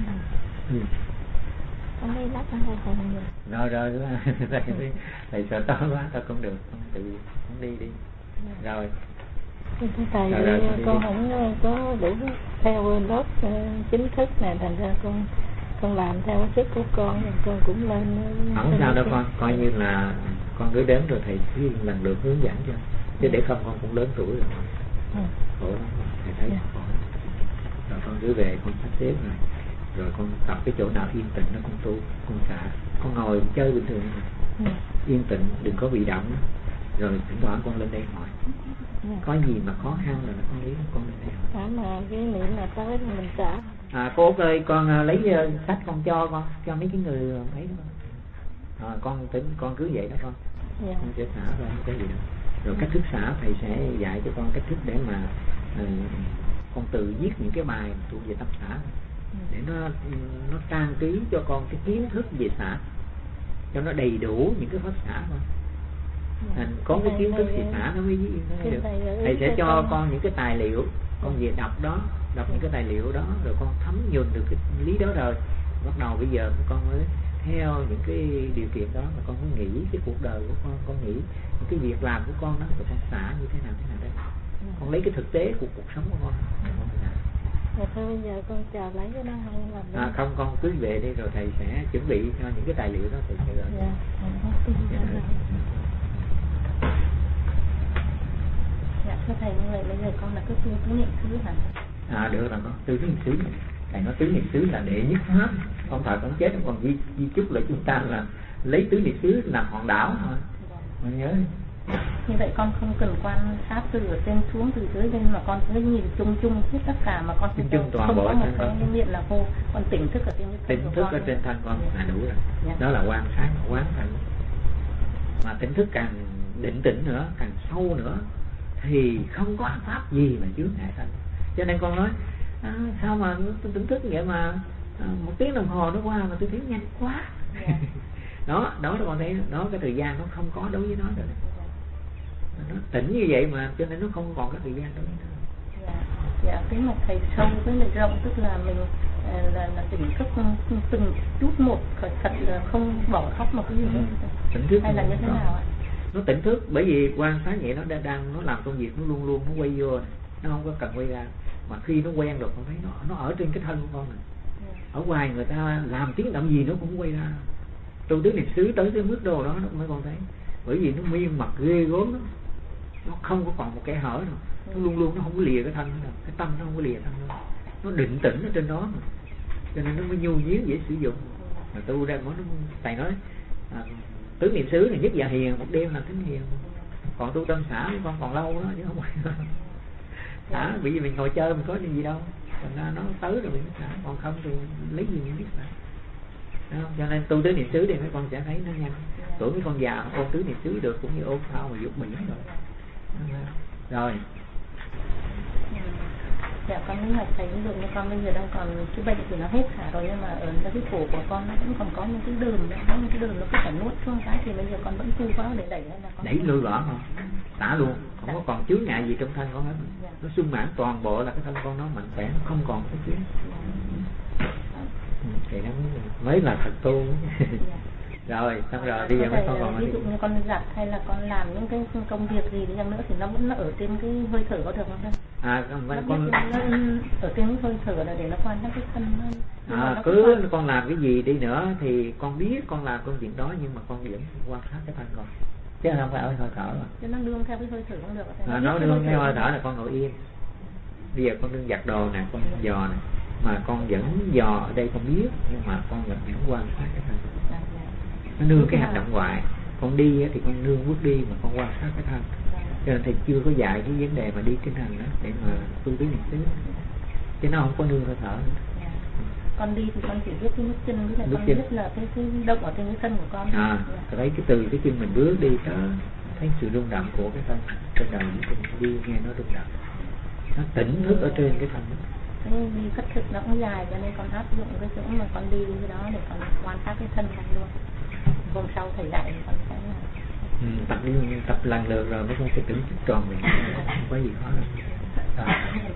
Con đi lắp con thôi không được. Rồi thầy sợ tối quá tao cũng được, con tự con đi đi. Rồi. Thầy rồi, con không có đủ theo lớp chính thức này, thành ra con làm theo sức của con cũng lên. Không sao đâu con, coi như là con cứ đến rồi thầy cứ lần lượt hướng dẫn cho, chứ để không con cũng lớn tuổi rồi, khổ lắm thầy thấy khổ. Rồi con cứ về con sắp xếp rồi con tập cái chỗ nào yên tĩnh nó con tu, con xả, con ngồi chơi bình thường yên tĩnh, đừng có bị động. Rồi thỉnh thoảng con lên đây hỏi, có gì mà khó khăn là nó con lý con lên đây hỏi. Mà cái niệm là tới thì mình xả. Cô Út ơi, con lấy sách con cho mấy cái người ấy đó. Con tính con cứ vậy đó con. Con sẽ xả ra không có gì đâu. Rồi cách thức xả thầy sẽ dạy cho con cách thức để mà con tự viết những cái bài thuộc về tâm xả, để nó trang trí cho con cái kiến thức về xả, cho nó đầy đủ những cái pháp xả con. Có cái kiến thức thì xả nó mới được. Thầy sẽ cho con những cái tài liệu, con về đọc những cái tài liệu đó, rồi con thấm nhuần được cái lý đó, rồi bắt đầu bây giờ con mới theo những cái điều kiện đó mà con mới nghĩ cái cuộc đời của con nghĩ những cái việc làm của con đó, rồi con xả như thế nào đây. Con lấy cái thực tế của cuộc sống của con xả. Rồi thôi bây giờ con chờ lấy cái đó không? Không, con cứ về đi rồi thầy sẽ chuẩn bị cho những cái tài liệu đó thầy sẽ gửi. Dạ thưa thầy, như vậy bây giờ con là cứ tu tứ niệm xứ hả? Được rồi con, tu tứ niệm xứ. Thầy nói tứ niệm xứ là đệ nhất pháp, không thời con chết còn di chúc là chúng ta là lấy tứ niệm xứ làm hòn đảo thôi. Con nhớ. Như vậy con không cần quan sát từ ở trên xuống, từ dưới lên, mà con cứ nhìn chung hết tất cả, mà con chung toàn bộ không có một cái miệng là hô, con tỉnh thức ở trên tỉnh thức ở trên thân con là đủ rồi. Đó là quan sát, quán thân. Mà tỉnh thức càng định tĩnh nữa, càng sâu nữa thì không có pháp gì mà chướng ngại thân. Cho nên con nói sao mà tôi tỉnh thức vậy mà 1 tiếng đồng hồ nó qua mà tôi thấy nhanh quá. Đó con thấy đó, cái thời gian nó không có đối với nó rồi. Nó tỉnh như vậy mà cho nên nó không còn cái thời gian đối với nó. Dạ, cái mặt thầy sâu với lại rộng, tức là mình là tỉnh thức từng chút một, thật là không bỏ sót một cái gì hết. Tỉnh thức hay là như thế nào ạ? Nó tỉnh thức bởi vì quan sát vậy, nó đang làm công việc, nó luôn nó quay vô này, nó không có cần quay ra. Mà khi nó quen rồi con thấy nó ở trên cái thân của con này. Ở ngoài người ta làm tiếng động gì nó cũng quay ra. Tu tứ niệm xứ tới cái mức độ đó nó mới con thấy, bởi vì nó miên mặt ghê gớm đó. Nó không có còn một cái hở nào, nó luôn nó không có lìa cái thân đâu, cái tâm nó không có lìa thân đâu, nó định tĩnh ở trên đó mà. Cho nên nó mới nhu nhuyến dễ sử dụng. Mà tu ra nó thầy nói tứ niệm xứ thì nhất giờ hiền, một đêm là thính hiền. Còn tu tâm xã con còn lâu đó chứ không phải. Xã bởi vì mình ngồi chơi mình có gì đâu, thành ra nó tới rồi mình xả, còn không thì lấy gì mình biết xả. Cho nên tu tứ niệm xứ thì mấy con sẽ thấy nó nhanh. Tuổi mấy con già ôn tứ niệm xứ được cũng như ôn phao mà dục biển rồi. Dạ con nghĩ là thầy ví dụ như con bây giờ đang còn cái bệnh thì nó hết hả rồi, nhưng mà ở cái cổ của con nó vẫn còn có những cái đường, những cái đường nó cứ phải nuốt xuống cái, thì bây giờ con vẫn tu vào để đẩy hay là con đẩy lôi bỏ không? Xả luôn, không có còn chướng ngại gì trong thân con hết. Nó sung mãn toàn bộ là cái thân con nó mạnh khỏe, không còn cái chuyến. Thì nó mới mới là thật tu. Rồi xong rồi bây giờ mấy con còn ví dụ như con giặt hay là con làm những cái công việc gì đi chăng nữa thì nó vẫn ở trên cái hơi thở có được không? Con ở trên cái hơi thở là để nó quan sát cái thân hơn. Cứ con làm cái gì đi nữa thì con biết con làm công việc đó, nhưng mà con vẫn quan sát cái thân con, chứ không phải ở hơi thở mà. Chứ nó đương theo cái hơi thở không được. Nó đương theo hơi thở là con ngồi yên. Bây giờ con đương giặt đồ nè, con dò nè, mà con vẫn dò ở đây con biết, nhưng mà con vẫn quan sát cái thân. Nó nương cái hành động ngoại. Con đi thì con nương bước đi mà con quan sát cái thân. Cho nên thầy chưa có dạy cái vấn đề mà đi kinh hành đó để mà tu tứ niệm xứ, chứ nó không có nương hơi thở nữa. Con đi thì con chỉ biết cái bước chân, với lại con biết là cái động ở trên cái thân của con. Thấy cái từ cái chân mình bước đi đó, thấy sự rung động của cái thân trên đầu mình đi, nghe nó rung động, nó tỉnh thức ở trên cái thân đó. Đi khất thực nó cũng dài, cho nên con áp dụng cái chỗ mà con đi cái đó để con quan sát cái thân con luôn. Hôm sau thầy dạy thì con sẽ tập lần lượt rồi mấy con sẽ tỉnh thức tròn mình, không có gì khó đâu.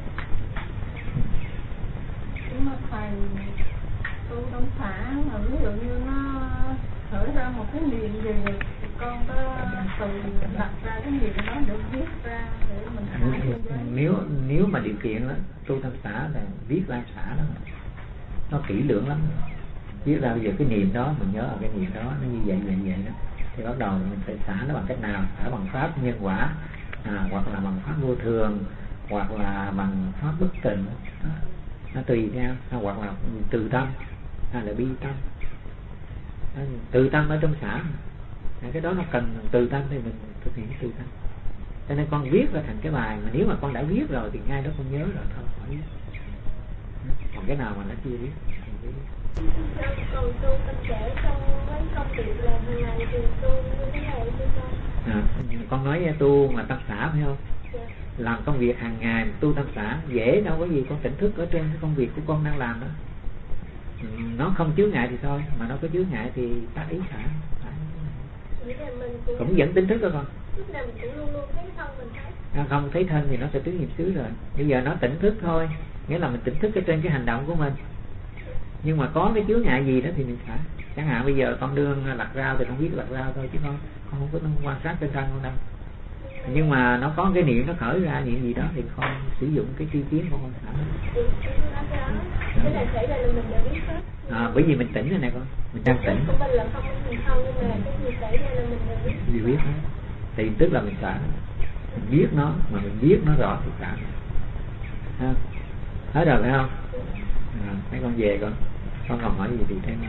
Nhưng mà thầy tu đông xả mà ví dụ như nó khởi ra một cái niệm gì thì con có từ đặt ra cái niệm đó để viết ra để mình nếu mà điều kiện đó tu tâm xả là viết ra xả đó, nó kỹ lưỡng lắm. Viết ra bây giờ cái niệm đó mình nhớ ở cái niệm đó nó như vậy đó, thì bắt đầu mình phải xả nó bằng cách nào? Xả bằng pháp nhân quả, hoặc là bằng pháp vô thường, hoặc là bằng pháp bất tịnh, nó tùy theo, hoặc là từ tâm hay là bi tâm. Từ tâm ở trong xả, cái đó nó cần từ tâm thì mình thực hiện từ tâm. Cho nên con viết ra thành cái bài, mà nếu mà con đã viết rồi thì ngay đó con nhớ rồi thôi, khỏi viết. Còn cái nào mà nó chưa viết còn tu tâm trẻ trong mấy công việc làm hàng ngày thì tu như thế nào chứ con? Con nói tu mà tâm xả phải không? Làm công việc hàng ngày tu tâm xả dễ đâu có gì, con tỉnh thức ở trên cái công việc của con đang làm đó. Nó không chướng ngại thì thôi, mà nó có chướng ngại thì ta ý xả. Cũng vẫn tỉnh thức đó con. Lúc nào mình cũng luôn luôn thấy thân mình thấy. Không thấy thân thì nó sẽ tứ niệm xứ rồi. Bây giờ nó tỉnh thức thôi, nghĩa là mình tỉnh thức ở trên cái hành động của mình. Nhưng mà có cái chướng ngại gì đó thì mình xả. Chẳng hạn bây giờ con đương lặt rau thì con biết lặt rau thôi, chứ con không có quan sát trên thân con đâu. Nhưng mà nó có cái niệm nó khởi ra niệm gì đó thì con sử dụng cái tri kiến của con xả. Cái này xảy ra là mình đã biết hết. Bởi vì mình tỉnh rồi nè con, mình đang tỉnh. Của mình là không mình không, nhưng mà cái gì xảy ra là mình đã biết. Vì biết hết. Thì tức là mình xả. Mình biết nó, mà mình biết nó rõ thì xả. Hết rồi phải không? Mấy con về con còn hỏi gì thì thêm.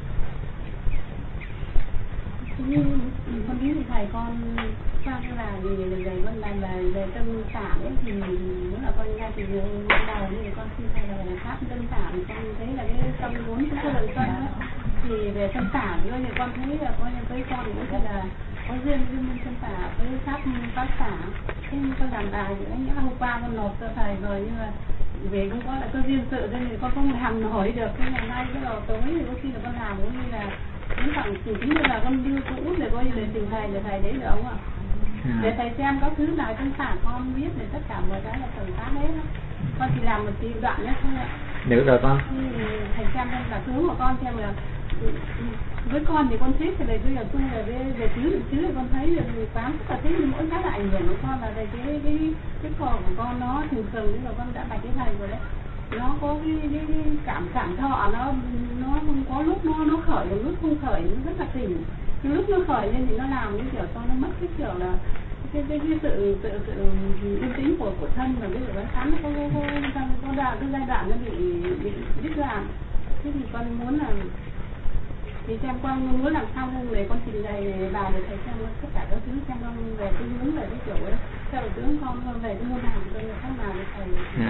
Con biết thì thầy con sao là gì về con làm về tâm xả ấy thì nếu là con ra từ đầu thì con xin thầy là pháp tâm xả thì con thấy là cái tâm vốn của đời con thì về tâm xả thì con thấy là con với con cũng là có duyên với tâm xả với pháp xả. Thế con làm bài thì những hôm qua con nộp cho thầy rồi, nhưng mà về cũng có là có duyên sự nên thì con không làm nổi được. Cái ngày nay cái đầu tối thì có khi là con làm cũng như là những khoảng chính như là con đưa cũ để coi như là tìm thầy để thầy đấy được không ạ? Để thầy xem có thứ nào trong sản con biết để tất cả mọi cái là từng tác hết. Con chỉ làm một tí đoạn nhất thôi ạ. Được rồi con. Thầy xem trong cả thứ của con xem là với con thì con thích thì bây giờ tu về chứ thì con thấy là 18 rất là thích, nhưng mỗi cái là ảnh hưởng của con là về cái khổ của con nó thường là con đã bạch cái thầy rồi đấy. Nó có cái cảm thọ nó không có lúc nó khởi được, lúc không khởi nó rất là tỉnh. Cái lúc nó khởi lên thì nó làm cái kiểu con nó mất cái kiểu là cái sự yên tĩnh của thân, và cái kiểu nó sẵn có ra cái giai đoạn nó bị đứt đoạn. Thế thì con muốn là thì xem con muốn làm sao không để con trình bày bài để thầy xem tất cả các thứ, xem con về cái hướng về cái kiểu ấy, theo tướng con về cái môn hàng tôi là khác nào để thầy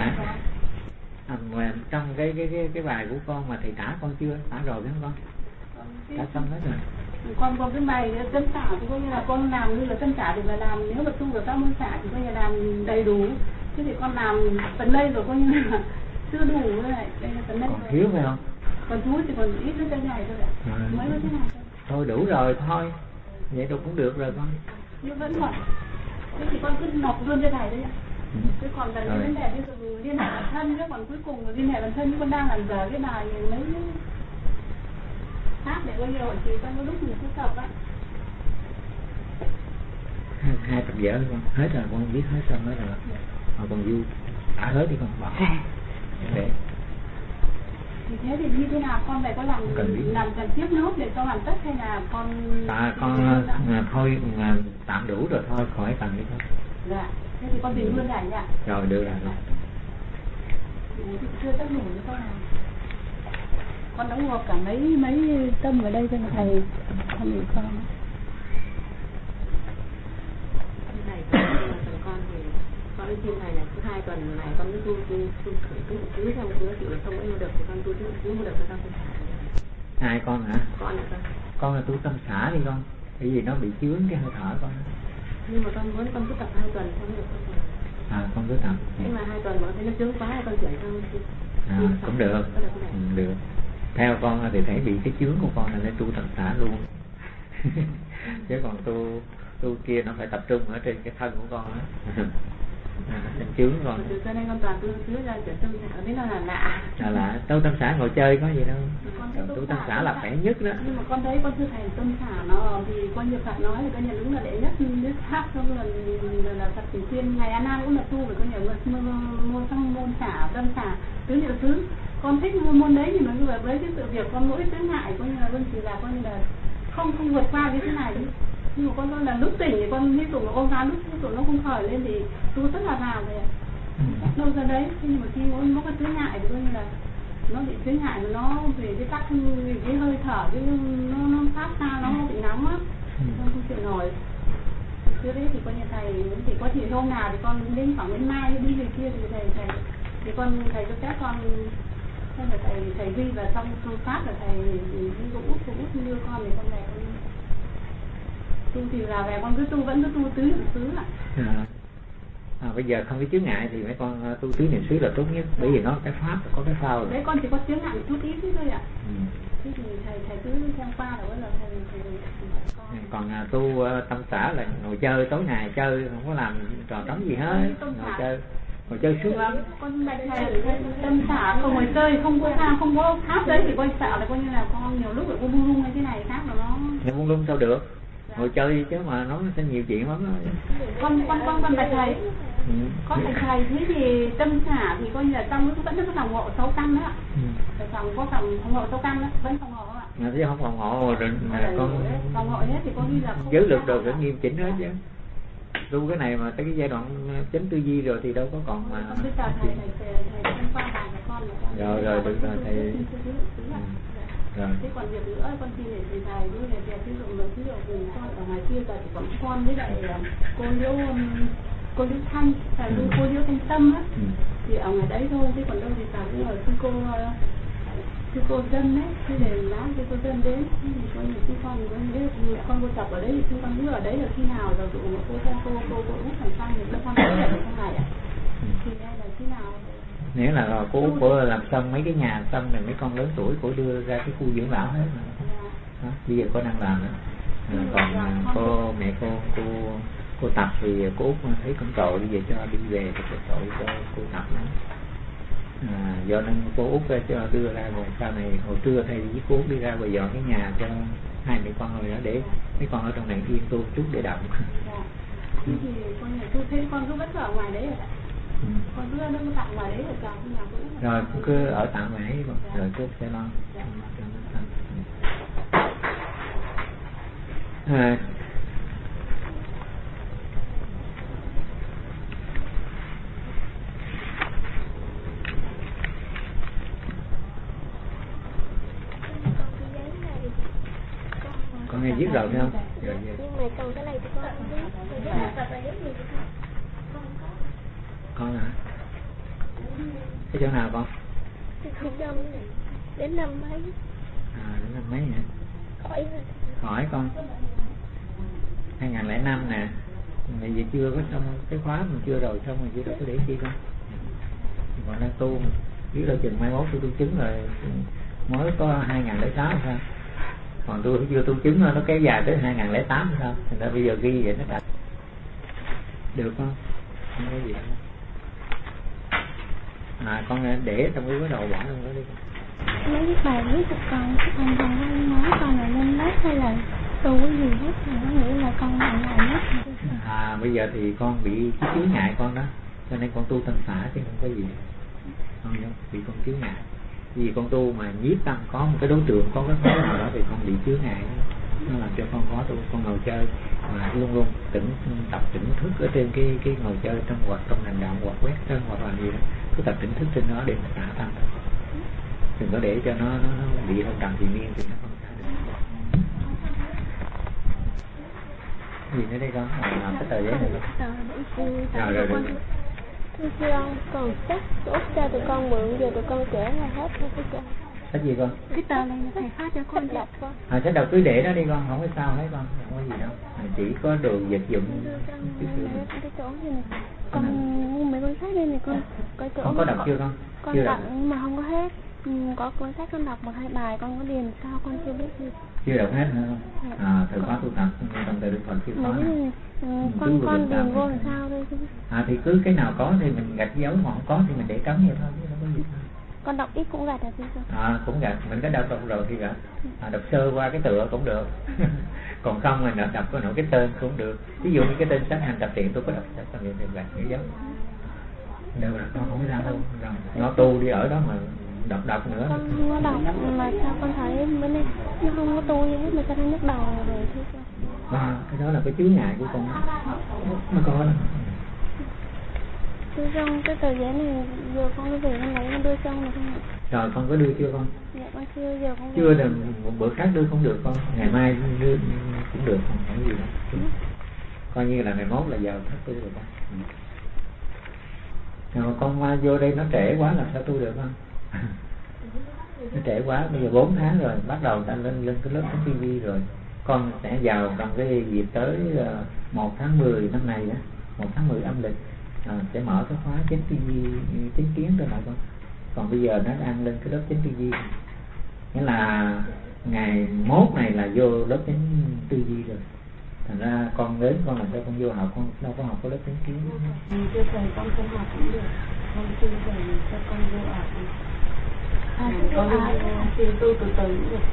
trong cái bài của con mà thầy tả con chưa? Tả rồi phải không con? Tả xong hết rồi. Con có cái bài tâm xả thì coi như là con làm như là tâm xả thì là làm, nếu mà tu được các môn xả thì coi như là làm đầy đủ. Thế thì con làm tận đây rồi coi như là chưa đủ với lại đây là tận đây còn thiếu phải không? Còn chú thì còn ít đến cái này thôi ạ. Mới có thế này thôi. Thôi đủ rồi thôi. Vậy đâu cũng được rồi con. Nhưng vẫn còn. Thế thì con cứ nộp luôn cho thầy đấy ạ. Chứ còn là cái vấn đề ví dụ liên hệ bản thân, chứ còn cuối cùng là liên hệ bản thân, con đang làm giờ cái bài mấy thì con có lúc mình cứ tập á. 2 tập vở con hết rồi, con viết hết xong hết rồi. Mà còn vui đã hết đi con bỏ. Để thì thế thì như thế nào, con phải có làm cần tiếp nốt để cho hoàn tất hay là con con thôi tạm đủ rồi thôi, khỏi cần đi con. Dạ, thế thì con tìm luôn lại dạ. Rồi được rồi. Thì chưa tất đủ nữa con nào. Con đóng góp cả mấy tâm ở đây cho thầy thăm được con. Thầy con thì con đi xin thầy là cứ 2 tuần này con cứ cứ theo cứ chịu là không có được thì con cứ mua được cho con thả. Hai con hả? Con là con là tu tâm xả đi con, bởi vì nó bị chướng cái hơi thở con. Nhưng mà con cứ tập 2 tuần không được con. Con cứ tập. Nhưng mà 2 tuần mà thấy nó chướng quá con chuyển sang cũng được. Được. Theo con thì thấy bị cái chướng của con là nên tu tâm xả luôn. Chứ còn tu kia nó phải tập trung ở trên cái thân của con á. Trên chướng con. Cho nên con toàn tu ra chuyển tâm xả biết nó là lạ. Là tu tâm xả ngồi chơi có gì đâu. Tu tâm xả là khỏe nhất đó. Nhưng mà con thấy con chưa thành tâm xả nó thì con như Phật nói thì con nhận đúng là đệ nhất pháp, xong là Phật chỉ khuyên ngày An Nam cũng là tu phải con nhận môn xả tâm xả tứ nhiều thứ. Con thích môn đấy thì nó với cái sự việc con mỗi chướng ngại coi như là con chỉ là coi như là không vượt qua cái này đi. Nhưng mà con là lúc tỉnh thì con ví dụ mà ôm ván lúc ví dụ nó không khởi lên thì tu rất là vào rồi đâu ra đấy. Nhưng mà khi nó có chướng ngại thì coi như là nó bị chướng ngại mà nó về cái tắc cái hơi thở cái nó phát ra nó bị nóng á, con không chịu nổi. Trước đấy thì coi như thầy thì có thể hôm nào thì con đến khoảng đến mai đi về kia thì thầy thì thầy cho phép con. Thế là thầy ghi vào trong phương pháp là thầy cũng út đưa con thì con về con tu thì là về con vẫn cứ tu tứ niệm xứ ạ. Bây giờ không có chướng ngại thì mấy con tu tứ niệm xứ là tốt nhất, bởi vì nó cái pháp có cái phao rồi. Đấy con chỉ có chướng ngại chút ít thôi ạ. Thế thì thầy cứ xem qua rồi là thầy còn tu tâm xả là ngồi chơi, tối ngày chơi không có làm trò trống gì hết, ngồi chơi sướng lắm. Con bạch thầy tâm xả không ngồi chơi không có pháp đấy thì con sợ là coi như là con nhiều lúc lại con buông lung hay cái này khác là nó buông lung sao được. Ngồi chơi chứ mà nó sẽ nhiều chuyện lắm đó. Con bạch thầy. Con bạch thầy thế thì tâm xả thì coi như là trong vẫn có phòng hộ 6 căn đó. Có phòng hộ 6 căn đó, vẫn phòng hộ ạ. Chứ không phòng hộ rồi con phòng hộ hết thì con đi là không giới luật đồ phải nghiêm chỉnh hết chứ. Tu cái này mà tới cái giai đoạn chánh tư duy rồi thì đâu có còn mà. Bây giờ thầy qua bài của con rồi được rồi thầy. Rồi. Thế còn việc nữa con xin để thầy với về ví dụ cùng con ở ngoài kia giờ chỉ còn con với lại cô Liễu Thanh, cô Liễu Thanh Tâm á, thì ở ngoài đấy thôi, chứ còn đâu thì cả cũng ở sư cô dân đấy, thế để lát cho cô dân đến, thì coi như sư con con cô tập ở đấy thì sư con cứ ở đấy là khi nào rồi tụ mà cô út thành sang thì các con ở trong này ạ, thì đây là khi nào? Nếu là cô Út của làm xong mấy cái nhà xong rồi mấy con lớn tuổi của đưa ra cái khu dưỡng lão hết rồi. Đó, bây giờ cô đang làm nữa. Còn mẹ cô Tập thì cô Út thấy cũng tội, bây giờ cho đi về thì tội cho cô Tập nữa. Do nên cô Út cho đưa ra rồi sau này hồi trưa thầy với cô Út đi ra rồi dọn cái nhà cho hai mẹ con rồi đó, để mấy con ở trong này yên tu chút để động. Thì con nhà tôi thấy con cứ vẫn ở ngoài đấy rồi. Con cứ đứng tạm ngoài đấy rồi chào nhà cũng. Rồi cũng cứ ở tạm ngoài ấy rồi cô sẽ lo. Con nghe viết rồi phải không? Rồi. Nhưng mà còn cái này thì con không biết. Cái này tập là giống gì vậy con? Con hả? Cái chỗ nào con? Đến năm mấy. Đến năm mấy hả? Khỏi con. 2005 nè. Tại vì chưa có xong cái khóa mình chưa rồi xong rồi chưa đâu có để chi con. Còn đang tu biết đâu chừng mai mốt tôi tu chứng rồi mới có 2006 sao? Còn tôi chưa tu chứng nó kéo dài tới 2008 sao? Thành ra bây giờ ghi vậy nó đặt được không? Không có gì đâu. Con để trong cái đồ bỏ trong đó đi. Mấy cái bài viết của con nói con là nên lấy hết hay là tu cái gì hết, thì nó nghĩ là con mạnh lại nhất. Bây giờ thì con bị cái chướng ngại con đó, cho nên con tu tâm xả chứ không có gì. Không bị con chướng ngại. Vì con tu mà nhiếp tâm có một cái đối tượng, có cái khó nào đó thì con bị chướng ngại đó. Nó làm cho con khó tu. Con ngồi chơi mà luôn luôn tập tỉnh thức ở trên cái ngồi chơi trong hành động hoặc quét chân hoặc là gì đó, cứ tập tỉnh thức trên đó để mà xả tâm. Đừng có để cho nó bị hôn trầm thì miên thì nó không xả được. Gì nữa đây con? Cái tờ giấy này con. Rồi. Thưa ông, còn sách út cho tụi con mượn, giờ tụi con kể là hết thôi thưa con. Sách gì con? Cái tờ này là thầy phát cho con đọc con. Sách đọc cứ để đó đi con, không có sao hết con, không có gì đâu. Chỉ có đồ vật dụng. Cái chỗ gì này, con mua mấy cuốn sách đây này con. Cái chỗ con có đọc chưa con? Con đọc nhưng mà không có hết. Có cuốn sách con đọc 1-2 bài con có điền sao con chưa biết gì. Chưa đọc hết nữa không? Thời khóa tu tập trong thời Đức Phật chưa có. Con điền vô làm sao đây chứ? Thì cứ cái nào có thì mình gạch dấu, mà không có thì mình để cấm vậy thôi, chứ không có gì. Con đọc ít cũng gạch hả chứ? Cũng gạch, mình có đọc rồi thì gạch. Đọc sơ qua cái tựa cũng được. Còn không mình đọc có nổi cái tên cũng được. Ví dụ như cái tên sách hành tập tiện tôi có đọc sách xong rồi thì gạch cái dấu. Đâu là con không ra đâu. Nó tu đi ở đó mà đọc nữa. Con không có đọc mà sao con thấy bữa nay nó không có tu gì hết mà sao nó nhức đầu rồi chứ sao? Cái đó là cái chướng ngại của con. Nó có đó. Đưa xong cái tờ giấy này giờ con có về con lấy con đưa xong rồi không ạ? Rồi con có đưa chưa con? Dạ con chưa, giờ con chưa được, một bữa khác đưa không được con, ngày mai đưa cũng được, không có gì đâu. Coi như là ngày mốt là giờ thất tu rồi con. Rồi con vô đây nó trễ quá làm sao tu được con? Nó trễ quá, bây giờ 4 tháng rồi, bắt đầu ta lên cái lớp TV rồi. Con sẽ vào trong cái dịp tới 1 tháng 10 năm nay á, 1 tháng 10 âm lịch sẽ mở cái khóa chánh TV chánh kiến cho mọi con. Còn bây giờ nó đang lên cái lớp chánh TV, nghĩa là ngày mốt này là vô lớp chánh TV rồi. Thành ra con đến con làm sao con vô học, con đâu có học có lớp chánh kiến. Chưa thầy con không học cũng được, con xin thầy cho con vô học. Con xin tu từ từ cũng được.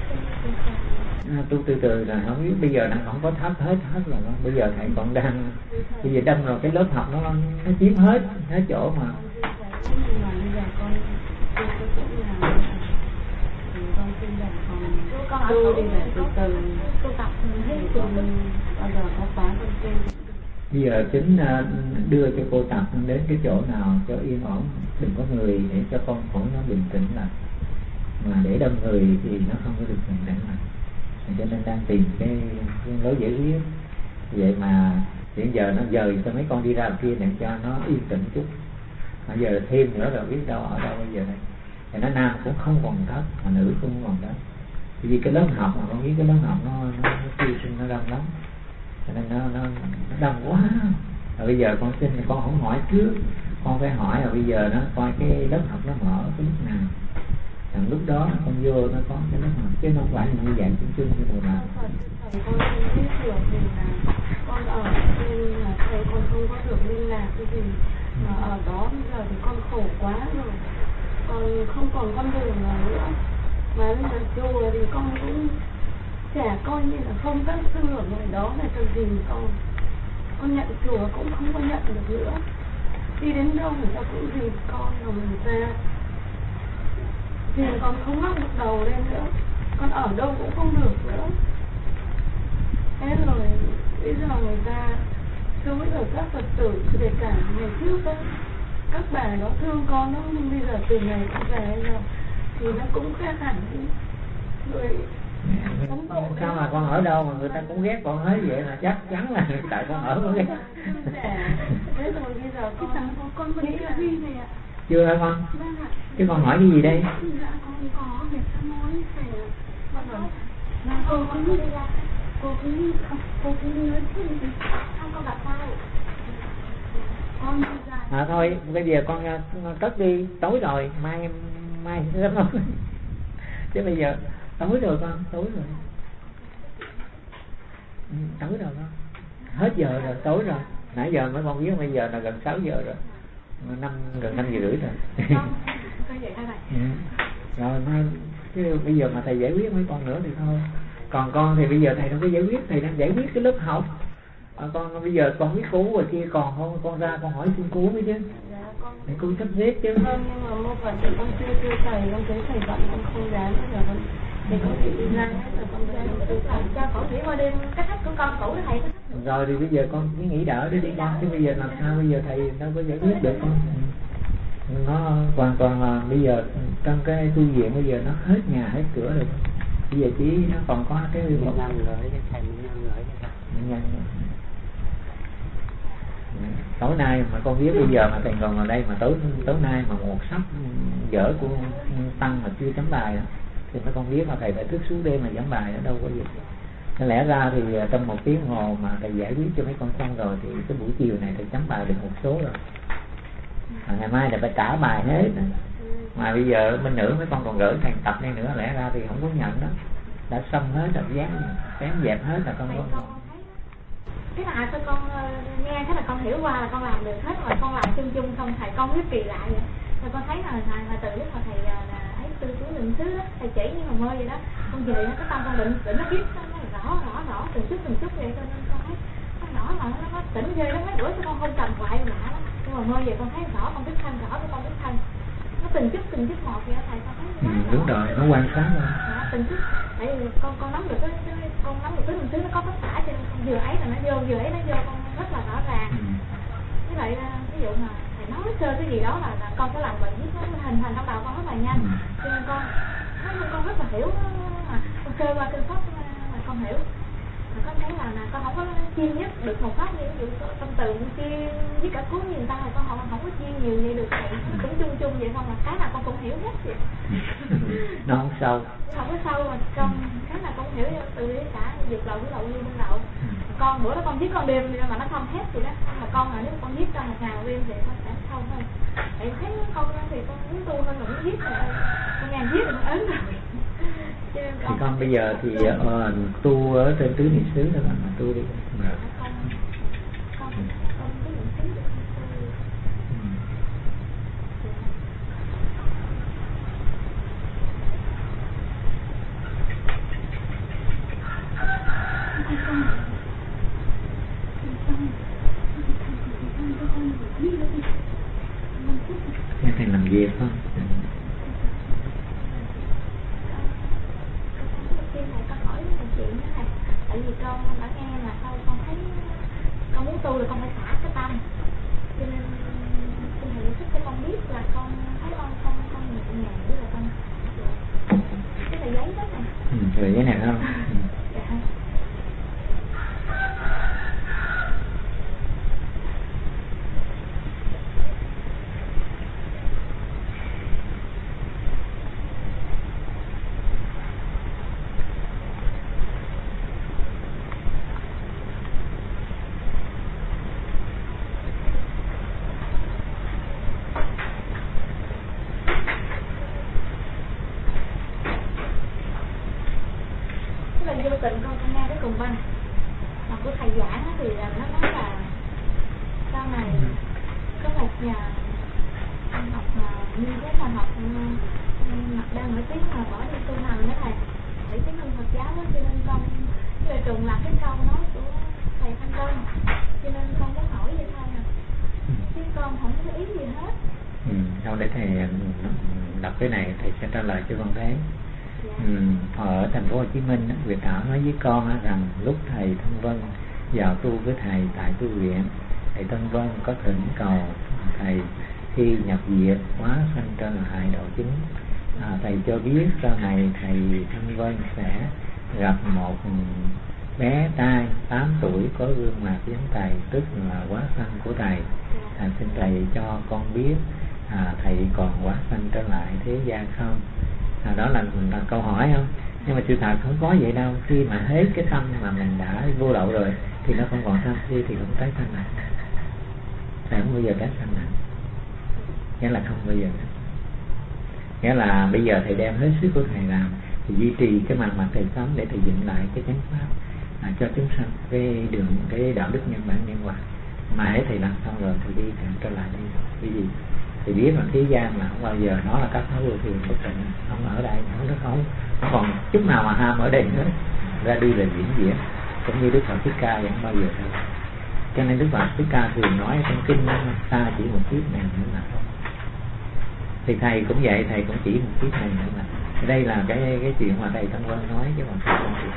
Tu từ từ là không biết, bây giờ nó không có thấp hết rồi. Bây giờ thầy còn đang, bây giờ đâm rồi cái lớp học nó chiếm hết chỗ mà. Nhưng mà bây giờ con tu cái chỗ nào thì con xin thầy còn tu đi về từ từ, tu tập hết con bao giờ có khóa con trên. Bây giờ chính đưa cho cô tập đến cái chỗ nào cho yên ổn, đừng có người để cho con phổi nó bình tĩnh lại. Mà để đông người thì nó không có được bình tĩnh lại. Cho nên đang tìm cái lối giải quyết. Vậy mà hiện giờ nó dời cho mấy con đi ra kia để cho nó yên tĩnh chút. Mà giờ thêm nữa rồi biết đâu ở đâu bây giờ này. Thì nó nam cũng không còn thấp, mà nữ cũng không còn thấp. Vì cái lớp học mà con biết cái lớp học nó tiêu sinh nó đông lắm. Cho nên nó đông quá. Rồi bây giờ con xin con không hỏi trước, con phải hỏi rồi bây giờ nó coi cái lớp học nó mở cái lúc nào. Rồi lúc đó con vô nó có cái lớp học, chứ không phải là như dạng chung như thế nào. Con không biết được thì là con ở trên là thầy con không có được liên lạc cái gì. Mà ở đó bây giờ thì con khổ quá rồi, con không còn con đường nào nữa. Mà bây giờ chùa thì con cũng chả coi như là không các sư ở ngoài đó là cần gì con nhận chùa cũng không có nhận được nữa. Đi đến đâu người ta cũng dìm con rồi người ta dìm con không ngóc được đầu lên nữa, con ở đâu cũng không được nữa. Thế rồi bây giờ người ta đối ở các Phật tử để cả ngày trước đó, các bà nó thương con đó, nhưng bây giờ từ ngày con về bây giờ thì nó cũng khác hẳn người. Sao mà con ở đâu mà người ta cũng ghét con hết vậy, là chắc chắn là tại con ở có ghét. Thế rồi bây giờ con nghĩ là gì này ạ? Chưa hả con? Chứ con hỏi cái gì đây? Dạ con có việc nói thầy ạ. Cô cứ nói chuyện gì sao con gặp ai? Con thôi bây giờ con cất đi, tối rồi, mai sớm thôi. Chứ bây giờ tối rồi con, tối rồi con, hết giờ rồi, tối rồi. Nãy giờ mấy con biết bây giờ là gần 6 giờ rồi, gần 5 giờ rưỡi rồi. Rồi chứ bây giờ mà thầy giải quyết mấy con nữa thì thôi. Còn con thì bây giờ thầy không có giải quyết, thầy đang giải quyết cái lớp học. Con bây giờ con biết cô rồi kia còn không, con ra con hỏi xin cô mới chứ. Để cô sắp xếp chứ. Không, nhưng mà một phần thì con chưa thầy, con thấy thầy bận con không dám bây giờ con thì con chỉ đi ra hết rồi con ra từ thầy cho cổ chỉ qua đêm cách hết của con cũ thầy. Rồi thì bây giờ con cứ nghĩ đỡ đi con, chứ bây giờ làm sao bây giờ thầy đâu có giải quyết được con. Nó hoàn toàn là bây giờ trong cái tu viện bây giờ nó hết nhà hết cửa rồi. Bây giờ chỉ nó còn có cái một năm nữa cho thầy nhân. Tối nay mà con biết bây giờ mà thầy còn ở đây mà tối nay mà một sắp dở của tăng mà chưa chấm bài thì mấy con biết mà thầy phải thức suốt đêm mà giảng bài, ở đâu có gì. Nên lẽ ra thì trong 1 tiếng hồ mà thầy giải quyết cho mấy con xong rồi thì cái buổi chiều này thầy chấm bài được một số rồi. Ngày mai là phải trả bài hết. Mà bây giờ bên nữa mấy con còn gửi thầy tập này nữa, lẽ ra thì không có nhận đó. Đã xong hết, đã dán dẹp hết là con không. Thế là sao con nghe thế là con hiểu qua là con làm được hết rồi, con làm chung chung không thầy con biết kỳ lại vậy. Rồi con thấy là từ lúc mà thầy ấy tư túi lượng xứ đó, thầy chỉ như mà mơ vậy đó, con về nó cái tâm con định nó biết rõ từng chút vậy, cho nên con thấy nó rõ mà nó tỉnh ghê lắm. Mấy bữa sao con không cầm hoài lạ lắm, nhưng mà mơ về con thấy rõ, con biết thanh rõ của con biết thanh, nó từng chút một vậy đó thầy, con thấy đúng rồi, nó quan sát rồi. Từng chút, tại vì con nắm được cái con nắm được cái lượng xứ nó có tất cả, cho nên con vừa ấy là nó vô, vừa ấy nó vô, con rất là rõ ràng. Với lại ví dụ mà thầy nói sơ cái gì đó là con phải làm bài viết nó hình thành trong đầu con rất là nhanh, cho nên con rất là hiểu mà con sơ qua kinh pháp mà con hiểu. Mà con thấy là con không có chuyên nhất được một pháp, như ví dụ trong từ chuyên với cả cuốn như người ta thì con không có chuyên nhiều như được thầy, cũng chung vậy không, mà cái nào con cũng hiểu hết vậy. Nó không sâu. Không có sâu mà con cái nào con hiểu từ cả việc lậu với lậu như bên lậu. Con bữa đó con viết con đêm mà nó không hết vậy đó, mà con là nếu con viết trong 1 ngày đêm thì con sẽ sâu hơn. Tại thấy con thì con muốn tu hơn là muốn viết rồi, con nghe viết rồi nó ớn rồi. Thì con bây giờ thì tu ở trên tứ niệm xứ rồi mà tu đi. Thầy làm việc không? Tại vì con đã nghe là sau con thấy con muốn tu là con phải xả cái tâm, cho nên xin thầy giải thích cho con biết là con thấy con nhẹ nhàng với là con cái tờ giấy đó này. Tờ giấy này không? Dạ. Vô tình con nghe cái cùng văn mà của thầy giảng thì nó nói là sau này có một nhà học mà như cái nhà học mặt đang nổi tiếng mà bỏ đi tu hành đó thầy, nổi tiếng hơn Phật giáo đó, cho nên con về trùng làm cái câu nói của thầy Thanh Tân, cho nên con muốn hỏi vậy thôi à, chứ con không có ý gì hết. Đâu để thầy đọc cái này thầy sẽ trả lời cho con thấy. Ở thành phố Hồ Chí Minh, Việt Thảo nói với con rằng lúc thầy Thân Vân vào tu với thầy tại tu viện, thầy Thân Vân có thỉnh cầu thầy khi nhập viện hóa sanh trở lại độ chứng. Thầy cho biết sau này thầy Thân Vân sẽ gặp một bé trai 8 tuổi có gương mặt giống thầy, tức là hóa sanh của thầy. Xin thầy cho con biết thầy còn hóa sanh trở lại thế gian không? Đó là câu hỏi không? Nhưng mà sự thật không có vậy đâu. Khi mà hết cái tâm mà mình đã vô lậu rồi thì nó không còn sanh si, thì không tái sanh lại. Thầy không bao giờ tái sanh lại. Nghĩa là không bao giờ. Nghĩa là bây giờ thầy đem hết sức của thầy làm thì duy trì cái mặt thầy sống để thầy dựng lại cái chánh pháp cho chúng sanh cái đường, cái đạo đức nhân bản nhân quả. Mà hãy thầy làm xong rồi thì đi thầy trở lại đi. Cái gì? Thì biết là thế gian là không bao giờ nó là các pháp vô thường bất tịnh, không ở đây, không còn chút nào mà ham ở đây nữa. ra đi là diễn diễn, cũng như Đức Phật Thích Ca vẫn bao giờ thôi. Cho nên Đức Phật Thích Ca thường nói trong kinh ta chỉ một kiếp này nữa mà. Thì thầy cũng vậy, thầy cũng chỉ một kiếp này nữa mà. Đây là cái chuyện mà thầy Thông Vân nói chứ còn không thì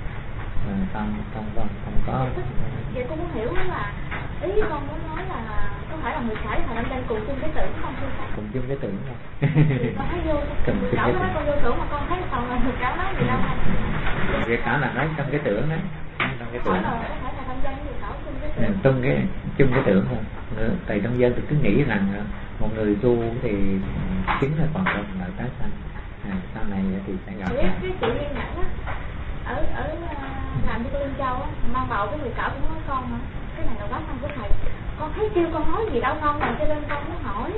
không có. Vậy con muốn hiểu là ý con muốn nói là có phải là người khải thầy Nam Danh cùng chung cái tưởng không thưa thầy? Cùng chung cái tưởng không? Con thấy vô, người cảo nói con vô tưởng mà con thấy còn là người cảo nói gì đâu không? Người cảo là nói trong cái tưởng đó, trong cái tưởng. Hỏi là có phải là Nam Danh người cảo chung cái tưởng? Chung cái tưởng không? Thầy Thông Dân thì cứ nghĩ rằng một người tu thì chính là còn không là tái sanh. Sau này thì sẽ gặp cái chị Liên Nhãn á, ở làm cho cô Linh Châu á, mang bầu cái người cảo cũng nói con mà cái này là quá không của thầy, con thấy kêu con nói gì đâu con mà cho nên con muốn hỏi.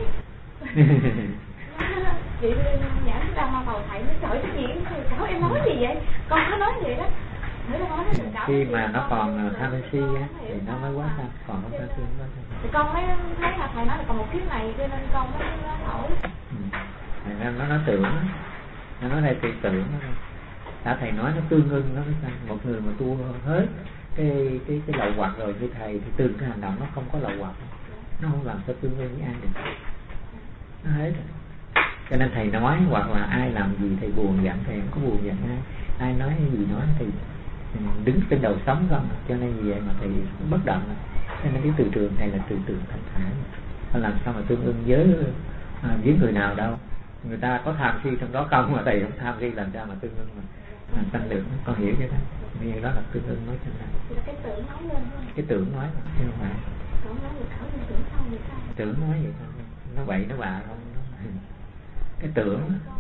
Chị Liên Nhãn đang mang bầu thầy nó trời cái gì người cảo em nói gì vậy, con có nói vậy đó. Khi mà nó còn tham si á thì nó mới quá sanh, còn không tham si nó thì con mới thấy là thầy nói là còn một kiếp này cho nên con mới hỏi. Nó nói tưởng, nó nói đây tự tưởng đó. Đã thầy nói nó tương ưng nó mới sanh. Một người mà tu hết cái lậu hoặc rồi như thầy thì từ cái hành động nó không có lậu hoặc, nó không làm sao tương ưng với ai được, nó hết rồi. Cho nên thầy nói hoặc là ai làm gì thầy buồn giận, thầy không có buồn giận ai nói gì nói thì đứng trên đầu sóng không. Cho nên vì vậy mà thầy bất động. Cho nên cái từ trường này là từ trường thanh thản, nó làm sao mà tương ưng với người nào đâu. Người ta có tham si trong đó không mà thầy không tham si, làm sao mà tương ưng mà sanh được. Con hiểu cái đó, vì đó là tương ưng nói trên này. Cái tưởng nói lên thôi. Cái tưởng nói mà chứ không phải. Tưởng nói người cảo tưởng không vậy sao? Tưởng nói vậy thôi, nó bậy nó bạ không. Cái tưởng.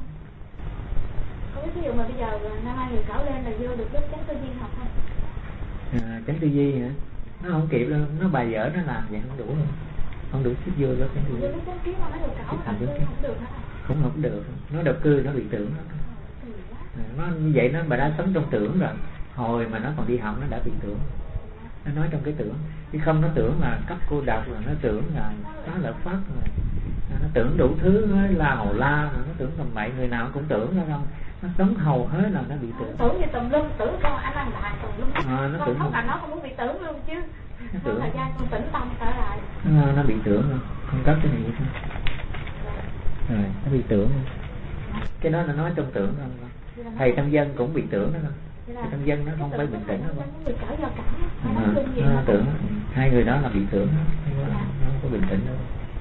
Có ví dụ mà bây giờ năm nay người cảo lên là vô được lớp chánh tư duy học không? Chánh tư duy hả? Nó không kịp đâu, nó bài vở nó làm vậy không đủ đâu, không đủ sức vô lớp chánh tư duy. Lớp chánh kiến mà nói người cảo không được hả? Không được, nó độc cư nó bị tưởng nó như vậy. Nó bà đã sống trong tưởng rồi, hồi mà nó còn đi học nó đã bị tưởng, nó nói trong cái tưởng chứ không. Nó tưởng là cấp cô độc là nó tưởng là nó là pháp rồi, nó tưởng đủ thứ, nó la hầu la, nó tưởng tầm bậy, người nào cũng tưởng nó không. Nó sống hầu hết là nó bị tưởng. Tưởng như tùm lum, tưởng con anh ăn lại tùm lum. Nó tưởng không phải nó không muốn bị tưởng luôn chứ. Nó tưởng thời gian con tỉnh tâm trở lại. Nó bị tưởng không cấp cái này vậy thôi. Rồi nó bị tưởng. Cái đó là nói trong tưởng không. Thầy Tâm Dân cũng bị tưởng đó không. Thầy Tâm Dân nó không phải bình tĩnh đâu. Nó tưởng. Hai người đó là bị tưởng, nó không có bình tĩnh đâu.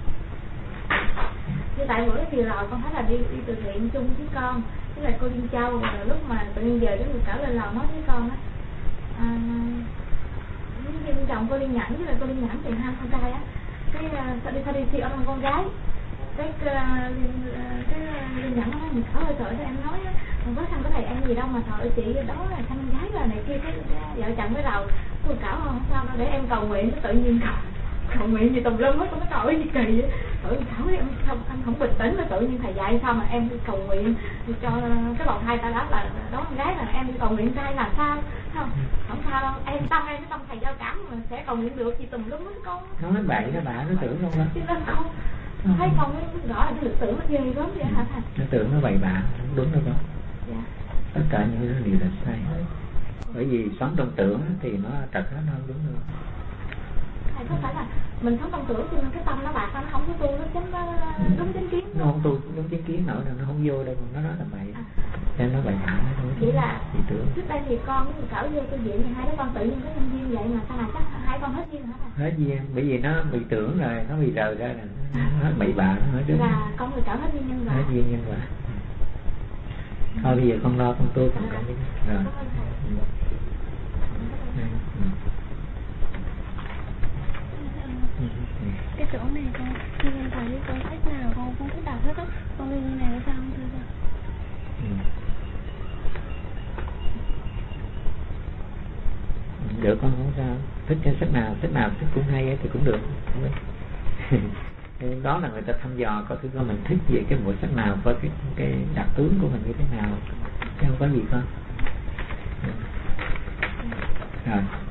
Như tại bữa chiều rồi con thấy là đi từ thiện chung với con, tức là cô Liên Châu, rồi lúc mà tự nhiên về cái người cảo lên lò nói với con á, với chồng cô Liên Nhãn với lại cô Liên Nhãn thì hai con trai á, cái đi thi ở con gái, cái Liên Nhãn nói mình cảo hơi sợ cho em nói á, có thằng có thầy em gì đâu mà sợ chị đó là thằng gái là này kia, cái vợ chồng mới đầu cô cảo không sao đâu để em cầu nguyện, nó tự nhiên cầu nguyện gì tùm lum hết, con nói trời ơi gì kỳ vậy. Thảo em anh không bình tĩnh, nó tự nhiên thầy dạy sao mà em đi cầu nguyện cho cái bào thai ta đáp là đó con gái là em đi cầu nguyện trai là sao không sao đâu, em tâm thầy giao cảm mà sẽ cầu nguyện được gì tùm lum hết con. Nói bậy nó bạ nó tưởng không đó. Cho nên con thấy con mới rõ là cái lực tưởng nó ghê gớm vậy hả thầy? Nó tưởng nó bậy bạ không đúng đâu con. Dạ. Tất cả những cái điều là sai hết. Bởi vì sống trong tưởng thì nó trật hết, nó không đúng đâu. Thầy có phải là mình sống trong tưởng cho nên cái tâm nó bạc, nó không có tu nó đúng chánh kiến. Nó không tu đúng chánh kiến nổi đâu, nó không vô đây, nó nói là bậy. Nên nó bậy bạ nó thôi. Chỉ là trước đây thì con với Cảo vô tu viện thì hai đứa con tự nhiên có nhân duyên vậy mà sau này chắc hai con hết duyên hả thầy? Hết duyên, bởi vì nó bị tưởng rồi, nó bị rời ra là nó bậy bạ nó hết. Là con người Cảo hết duyên nhân quả. Hết duyên nhân quả. Thôi bây giờ con lo con tu con đi. Rồi. Cái chỗ này con khi con thấy con sách nào con cũng thích đọc hết á, con lưu như này có sao không thưa con? Được con không sao, thích cái sách nào thích cũng hay ấy, thì cũng được. Đó là người ta thăm dò coi thứ mình thích về cái bộ sách nào, coi cái đặc tướng của mình như thế nào, chứ không có gì con. Rồi.